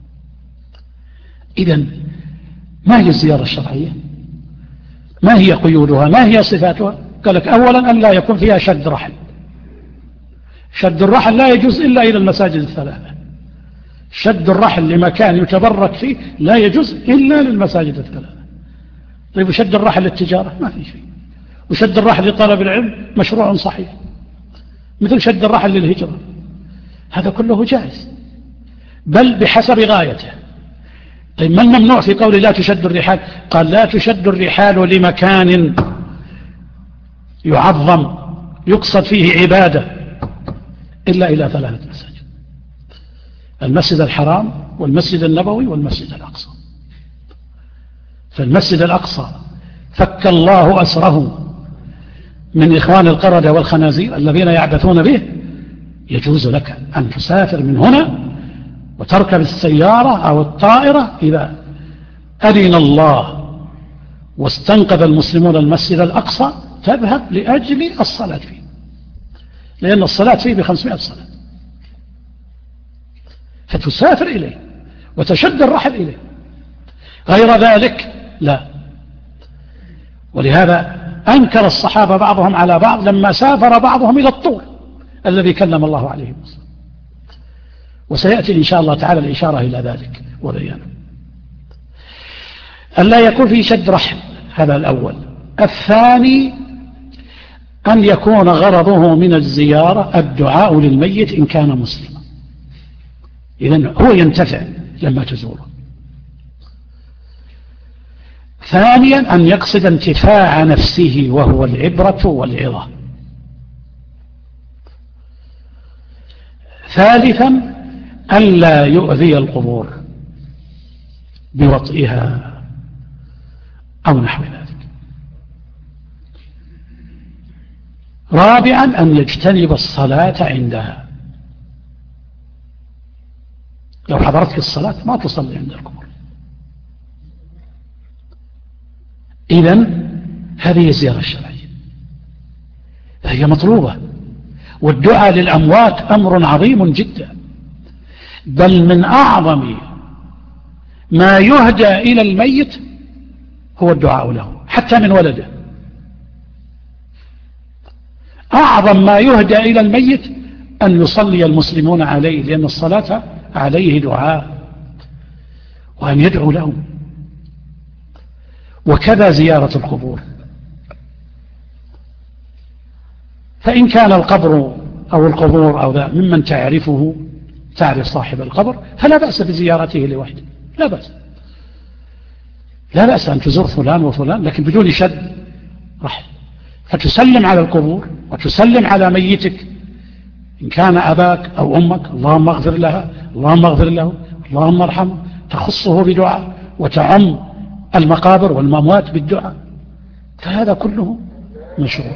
إذن ما هي الزيارة الشرعية؟ ما هي قيودها؟ ما هي صفاتها؟ قال لك أولا أن لا يكون فيها شد رحل. شد الرحل لا يجوز إلا إلى المساجد الثلاثة. شد الرحل لمكان يتبرك فيه لا يجوز إلا للمساجد الثلاثة. طيب وشد الرحل للتجارة ما في شيء، وشد الرحل لطلب العلم مشروع صحيح، مثل شد الرحل للهجرة، هذا كله جائز بل بحسب غايته. طيب ما الممنوع في قول لا تشد الرحال؟ قال لا تشد الرحال لمكان يعظم يقصد فيه عبادة إلا إلى 3 مساجد: المسجد الحرام والمسجد النبوي والمسجد الأقصى. فالمسجد الأقصى فك الله أسره من إخوان القردة والخنازير الذين يعبثون به. يجوز لك أن تسافر من هنا وتركب السيارة أو الطائرة إذا أذن الله واستنقذ المسلمون المسجد الأقصى، تذهب لأجل الصلاة فيه، لأن الصلاة فيه ب500 صلاة، فتسافر إليه وتشد الرحل إليه. غير ذلك لا. ولهذا أنكر الصحابة بعضهم على بعض لما سافر بعضهم إلى الطور الذي كلم الله عليه وسلم، وسيأتي إن شاء الله تعالى الإشارة إلى ذلك وبيانه. ألا يكون في شد رحل، هذا الأول. الثاني أن يكون غرضه من الزيارة الدعاء للميت إن كان مسلما، إذن هو ينتفع لما تزوره. ثانيا أن يقصد انتفاع نفسه وهو العبرة والعظة. ثالثا أن لا يؤذي القبور بوطئها أو نحو ذلك. رابعا أن يجتنب الصلاة عندها. لو حضرتك الصلاة ما تصلي عند القبور. إذن هذه الزيارة الشرعية فهي مطلوبة. والدعاء للأموات أمر عظيم جدا، بل من أعظم ما يهدى إلى الميت هو الدعاء له حتى من ولده. أعظم ما يهدى إلى الميت أن يصلي المسلمون عليه، لأن الصلاة عليه دعاء، وأن يدعو له. وكذا زيارة القبور، فإن كان القبر أو القبور أو ذا ممن تعرفه، تعرف صاحب القبر، فلا بأس بزيارته لوحده، لا بأس، لا بأس أن تزور فلان وفلان، لكن بدون شد رحل. فتسلم على القبور وتسلم على ميتك إن كان أباك أو أمك: اللهم اغفر لها، اللهم اغفر له، اللهم ارحمه، تخصه بدعاء وتعم المقابر والموات بالدعاء، فهذا كله مشروع.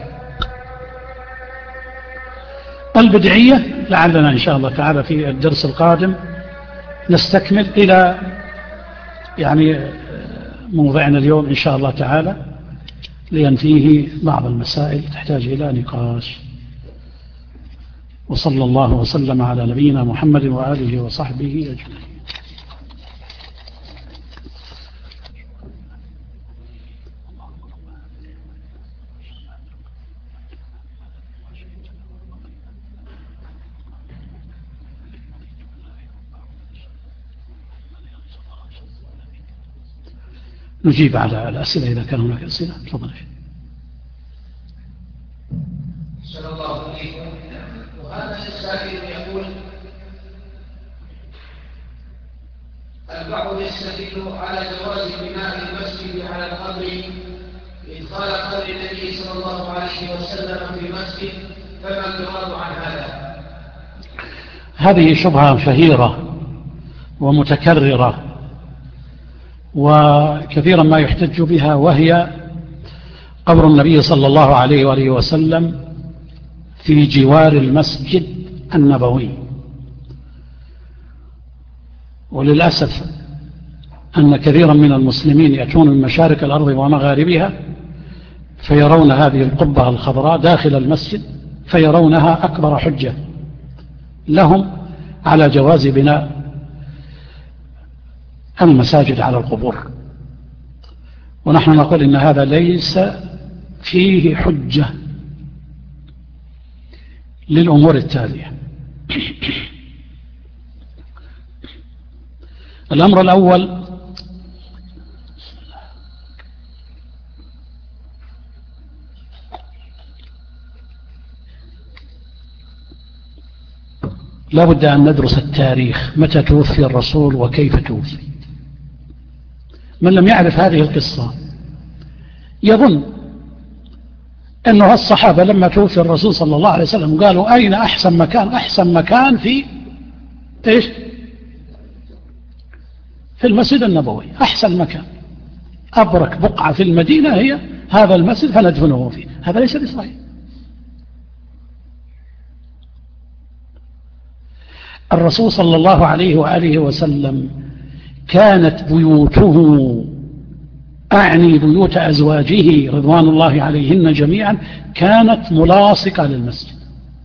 البدعية لعلنا إن شاء الله تعالى في الدرس القادم نستكمل إلى موضعنا اليوم إن شاء الله تعالى، لأن فيه بعض المسائل تحتاج إلى نقاش. وصلى الله وسلم على نبينا محمد وآله وصحبه أجمعين. نجيب على الأسئلة إذا كان هناك أسئلة. تفضل. صلى الله عليكم. وهذا السائل يقول: البعض يستدل على جواز بناء المسجد على القبر إذ قال قبر النبي صلى الله عليه وسلم في مسجد، فما المراد عن هذا؟ هذه شبهة شهيرة ومتكررة وكثيرا ما يحتج بها، وهي قبر النبي صلى الله عليه وآله وسلم في جوار المسجد النبوي. وللأسف أن كثيرا من المسلمين يأتون من مشارق الأرض ومغاربها فيرون هذه القبة الخضراء داخل المسجد، فيرونها أكبر حجة لهم على جواز بناء المساجد على القبور. ونحن نقول إن هذا ليس فيه حجة للأمور التالية. الأمر الأول: لا بد أن ندرس التاريخ، متى توفي الرسول وكيف توفي. من لم يعرف هذه القصة يظن أنه الصحابة لما توفي الرسول صلى الله عليه وسلم قالوا أين أحسن مكان؟ أحسن مكان في إيش؟ في المسجد النبوي، أحسن مكان، أبرك بقعة في المدينة هي هذا المسجد فندفنه فيه. هذا ليس بصحيح. الرسول صلى الله عليه وآله وسلم كانت بيوته، أعني بيوت أزواجه رضوان الله عليهن جميعا، كانت ملاصقة للمسجد،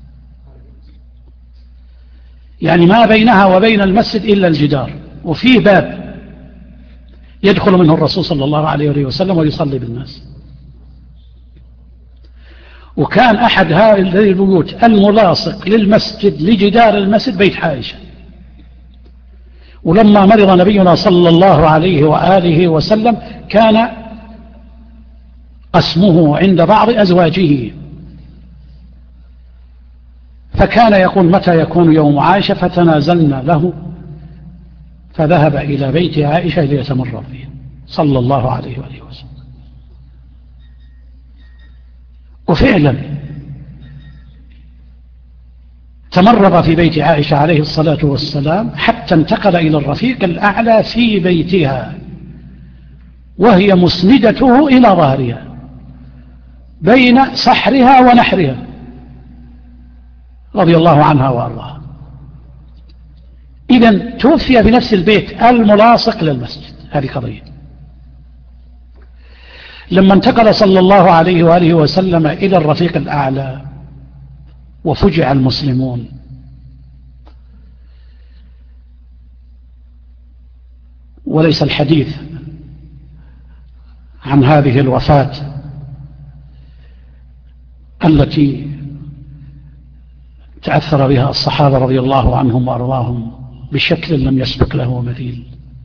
يعني ما بينها وبين المسجد إلا الجدار، وفيه باب يدخل منه الرسول صلى الله عليه وسلم ويصلي بالناس. وكان أحد هذه البيوت الملاصق للمسجد لجدار المسجد بيت عائشة. ولما مرض نبينا صلى الله عليه وآله وسلم كان قسمه عند بعض أزواجه، فكان يقول متى يكون يوم عائشة؟ فتنازلنا له فذهب إلى بيت عائشة ليتمرض فيه صلى الله عليه وآله وسلم. وفعلا تمرض في بيت عائشة عليه الصلاة والسلام حتى انتقل إلى الرفيق الأعلى في بيتها وهي مسندته إلى ظهرها بين سحرها ونحرها رضي الله عنها وأرضاها. إذن توفي في نفس البيت الملاصق للمسجد. هذه قضية. لما انتقل صلى الله عليه وآله وسلم إلى الرفيق الأعلى وفجع المسلمون، وليس الحديث عن هذه الوفاة التي تأثر بها الصحابة رضي الله عنهم وأرضاهم بشكل لم يسبق له مثيل،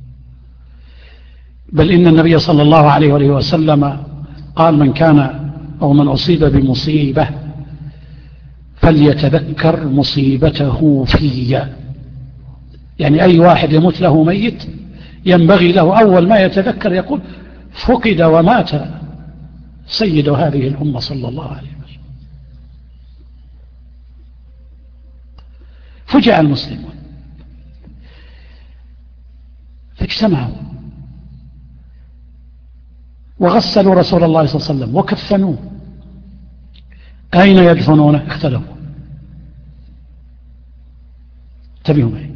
بل إن النبي صلى الله عليه وسلم قال من كان أو من أصيب بمصيبة فليتذكر مصيبته في، يعني أي واحد يموت له ميت ينبغي له أول ما يتذكر يقول فقد ومات سيد هذه الأمة صلى الله عليه وسلم. فجع المسلمون فاجتمعوا وغسلوا رسول الله صلى الله عليه وسلم وكفنوه. أين يدفنونه؟ اختلفوا. انتبهوا معي.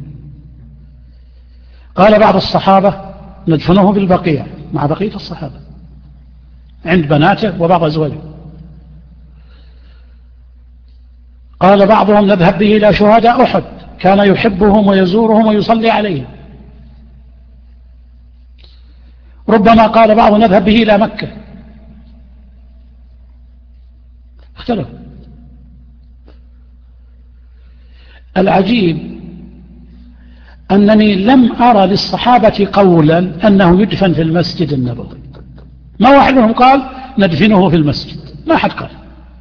قال بعض الصحابة ندفنه بالبقيع مع بقية الصحابة عند بناته وبعض أزواجه. قال بعضهم نذهب به إلى شهداء أحد كان يحبهم ويزورهم ويصلي عليهم. ربما قال بعض نذهب به إلى مكة. اختلفوا. العجيب أنني لم أرى للصحابة قولا أنه يدفن في المسجد النبوي. ما واحد منهم قال ندفنه في المسجد، ما حد قال.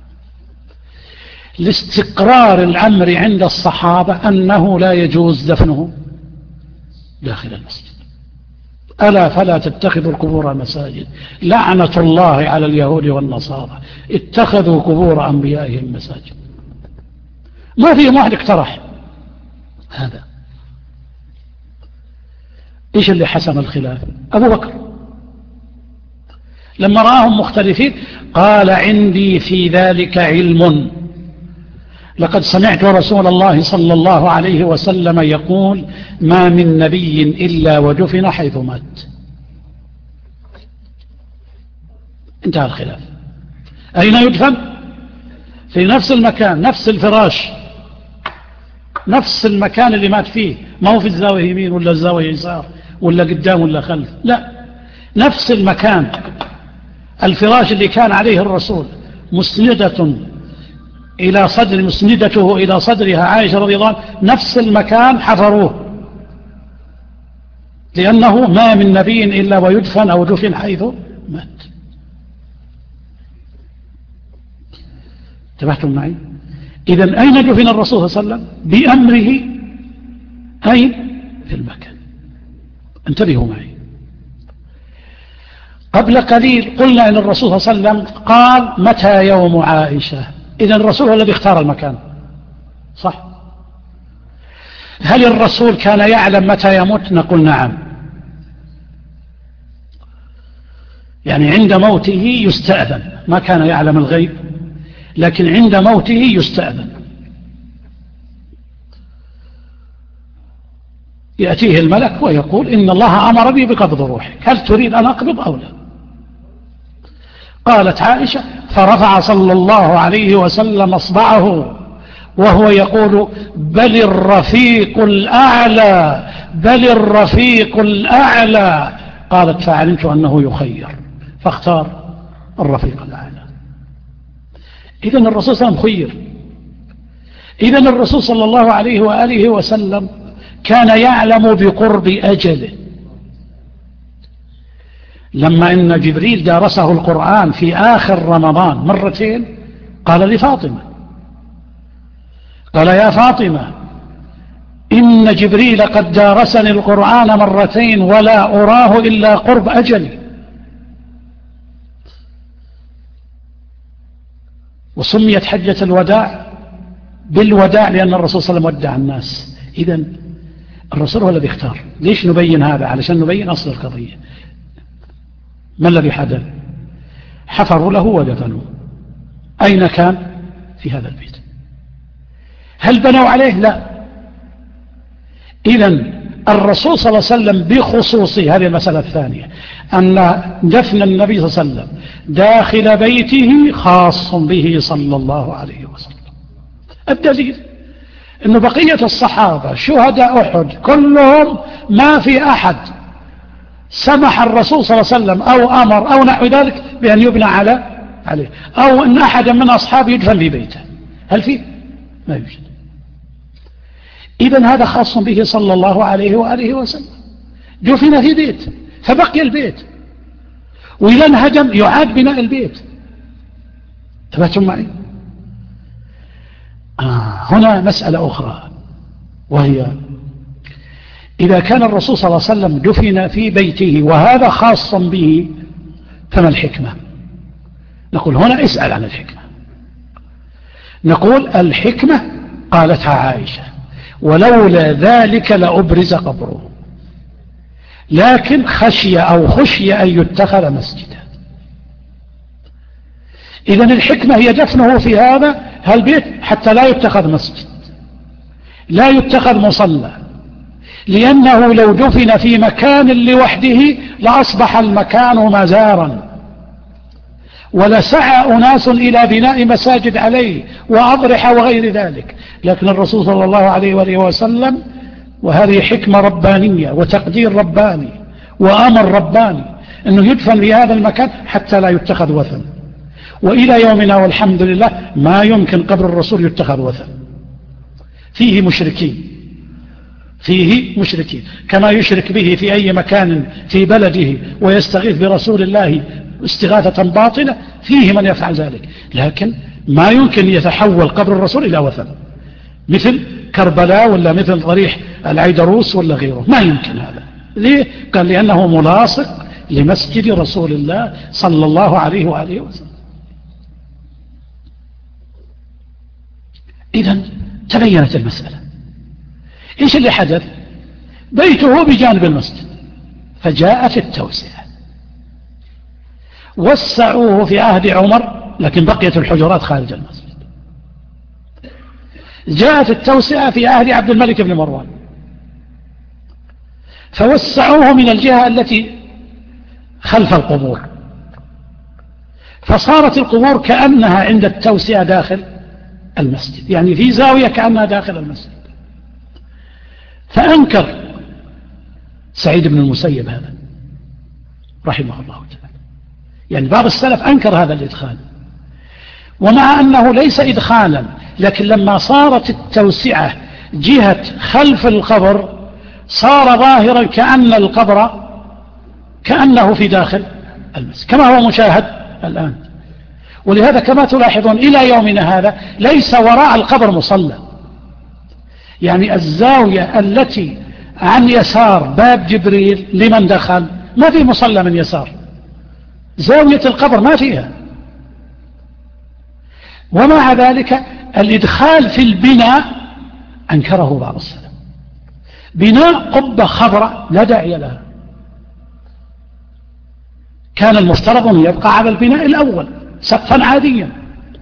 لاستقرار الأمر عند الصحابة أنه لا يجوز دفنه داخل المسجد. ألا فلا تتخذوا القبور مساجد، لعنة الله على اليهود والنصارى اتخذوا قبور أنبيائهم مساجد. ما فيهم واحد اقترح هذا. إيش اللي حسم الخلاف؟ أبو بكر لما رآهم مختلفين قال عندي في ذلك علم، لقد سمعت رسول الله صلى الله عليه وسلم يقول ما من نبي إلا ودفن حيث مات. انتهى الخلاف. أين يدفن؟ في نفس المكان، نفس الفراش، نفس المكان اللي مات فيه، ما هو في الزاوية يمين ولا الزاوية يسار ولا قدام ولا خلف، لا، نفس المكان. الفراش اللي كان عليه الرسول مسندته إلى صدرها عائشة رضي الله عنها، نفس المكان حفروه، لأنه ما من نبي إلا ويدفن أو دفن حيث مات. انتبهتم معي؟ إذن أين دفن الرسول صلى الله عليه وسلم؟ بأمره. أين؟ في المكان. انتبهوا معي. قبل قليل قلنا إن الرسول صلى الله عليه وسلم قال متى يوم عائشة، إذن الرسول هو الذي اختار المكان، صح؟ هل الرسول كان يعلم متى يموت؟ نقول نعم، يعني عند موته يستأذن، ما كان يعلم الغيب، لكن عند موته يستأذن، يأتيه الملك ويقول إن الله أمرني بقبض روحك، هل تريد أن أقبض أو لا؟ قالت عائشة فرفع صلى الله عليه وسلم أصبعه وهو يقول بل الرفيق الأعلى بل الرفيق الأعلى. قالت فعلمت أنه يخير فاختار الرفيق الأعلى. إذن الرسول صلى الله عليه وسلم خير. إذن الرسول صلى الله عليه وآله وسلم كان يعلم بقرب أجله. لما إن جبريل دارسه القرآن في آخر رمضان مرتين قال لفاطمة، قال يا فاطمة إن جبريل قد دارسني القرآن مرتين ولا أراه إلا قرب أجلي. وسميت حجة الوداع بالوداع لأن الرسول صلى الله عليه وسلم ودع الناس. إذن الرسول هو الذي اختار. ليش نبين هذا؟ علشان نبين أصل القضية. ما الذي حدث؟ حفروا له ودفنوا. أين كان؟ في هذا البيت. هل بنوا عليه؟ لا. إذن الرسول صلى الله عليه وسلم بخصوصه، هذه المسألة الثانية، أن دفن النبي صلى الله عليه وسلم داخل بيته خاص به صلى الله عليه وسلم. الدليل أن بقية الصحابة شهداء أحد كلهم ما في أحد سمح الرسول صلى الله عليه وسلم أو أمر أو نحو ذلك بأن يبنى عليه، أو أن أحدا من أصحابه يدفن في بيته. هل فيه؟ ما يوجد. إذن هذا خاص به صلى الله عليه وآله وسلم. دفن في بيت فبقي البيت، وإذا انهدم يعاد بناء البيت. تبعتم معي؟ هنا مسألة أخرى، وهي إذا كان الرسول صلى الله عليه وسلم دفن في بيته وهذا خاص به فما الحكمة؟ نقول هنا اسأل عن الحكمة. نقول الحكمة قالتها عائشة ولولا ذلك لأبرز قبره، لكن خشي أن يتخذ مسجدا. إذن الحكمة هي دفنه في هذا البيت حتى لا يتخذ مسجد، لا يتخذ مصلى، لأنه لو دفن في مكان لوحده لأصبح المكان مزارا، ولسعى أناس إلى بناء مساجد عليه وأضرحة وغير ذلك. لكن الرسول صلى الله عليه وآله وسلم، وهذه حكمة ربانية وتقدير رباني وأمر رباني، أنه يدفن في هذا المكان حتى لا يتخذ وثن. وإلى يومنا والحمد لله ما يمكن قبر الرسول يتخذ وثن، فيه مشركين كما يشرك به في أي مكان في بلده ويستغيث برسول الله استغاثة باطلة، فيه من يفعل ذلك. لكن ما يمكن يتحول قبر الرسول إلى وثن مثل كربلاء ولا مثل ضريح العيدروس ولا غيره، ما يمكن هذا. ليه؟ قال لأنه ملاصق لمسجد رسول الله صلى الله عليه وآله وسلم. إذن تبينت المسألة. إيش اللي حدث؟ بيته بجانب المسجد، فجاءت التوسعة، وسعوه في عهد عمر، لكن بقيت الحجرات خارج المسجد. جاءت التوسعة في عهد عبد الملك بن مروان، فوسعوه من الجهة التي خلف القبور، فصارت القبور كأنها عند التوسعة داخل المسجد، يعني في زاوية كأنها داخل المسجد. فأنكر سعيد بن المسيب هذا رحمه الله تعالى، يعني بعض السلف أنكر هذا الإدخال، ومع أنه ليس إدخالا، لكن لما صارت التوسعة جهة خلف القبر صار ظاهرا كأن القبر كأنه في داخل المسجد كما هو مشاهد الآن. ولهذا كما تلاحظون إلى يومنا هذا ليس وراء القبر مصلى، يعني الزاوية التي عن يسار باب جبريل لمن دخل ما في مصلى من يسار، زاوية القبر ما فيها. ومع ذلك الإدخال في البناء أنكره بعض السلف. بناء قبة خضراء لا داعي لها، كان المفترض أن يبقى على البناء الأول سقفا عاديا.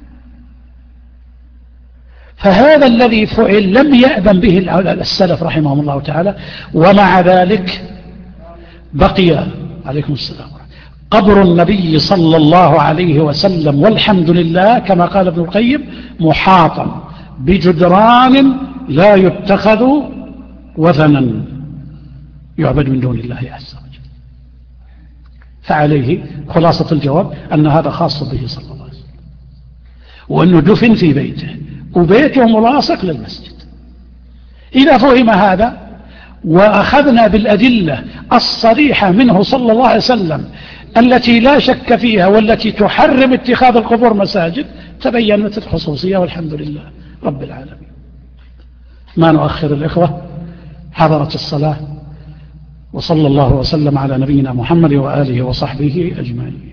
فهذا الذي فعل لم يأذن به السلف رحمهم الله تعالى. ومع ذلك بقي عليكم السلام قبر النبي صلى الله عليه وسلم والحمد لله كما قال ابن القيم محاطا بجدران لا يتخذ وثنا يعبد من دون الله عز وجل. فعليه خلاصة الجواب أن هذا خاص به صلى الله عليه وسلم، وأنه دفن في بيته وبيته ملاصق للمسجد. إذا فهم هذا وأخذنا بالأدلة الصريحة منه صلى الله عليه وسلم التي لا شك فيها والتي تحرم اتخاذ القبور مساجد، تبينت الخصوصية والحمد لله رب العالمين. ما نؤخر الإخوة، حضرت الصلاة، وصلى الله وسلم على نبينا محمد وآله وصحبه أجمعين.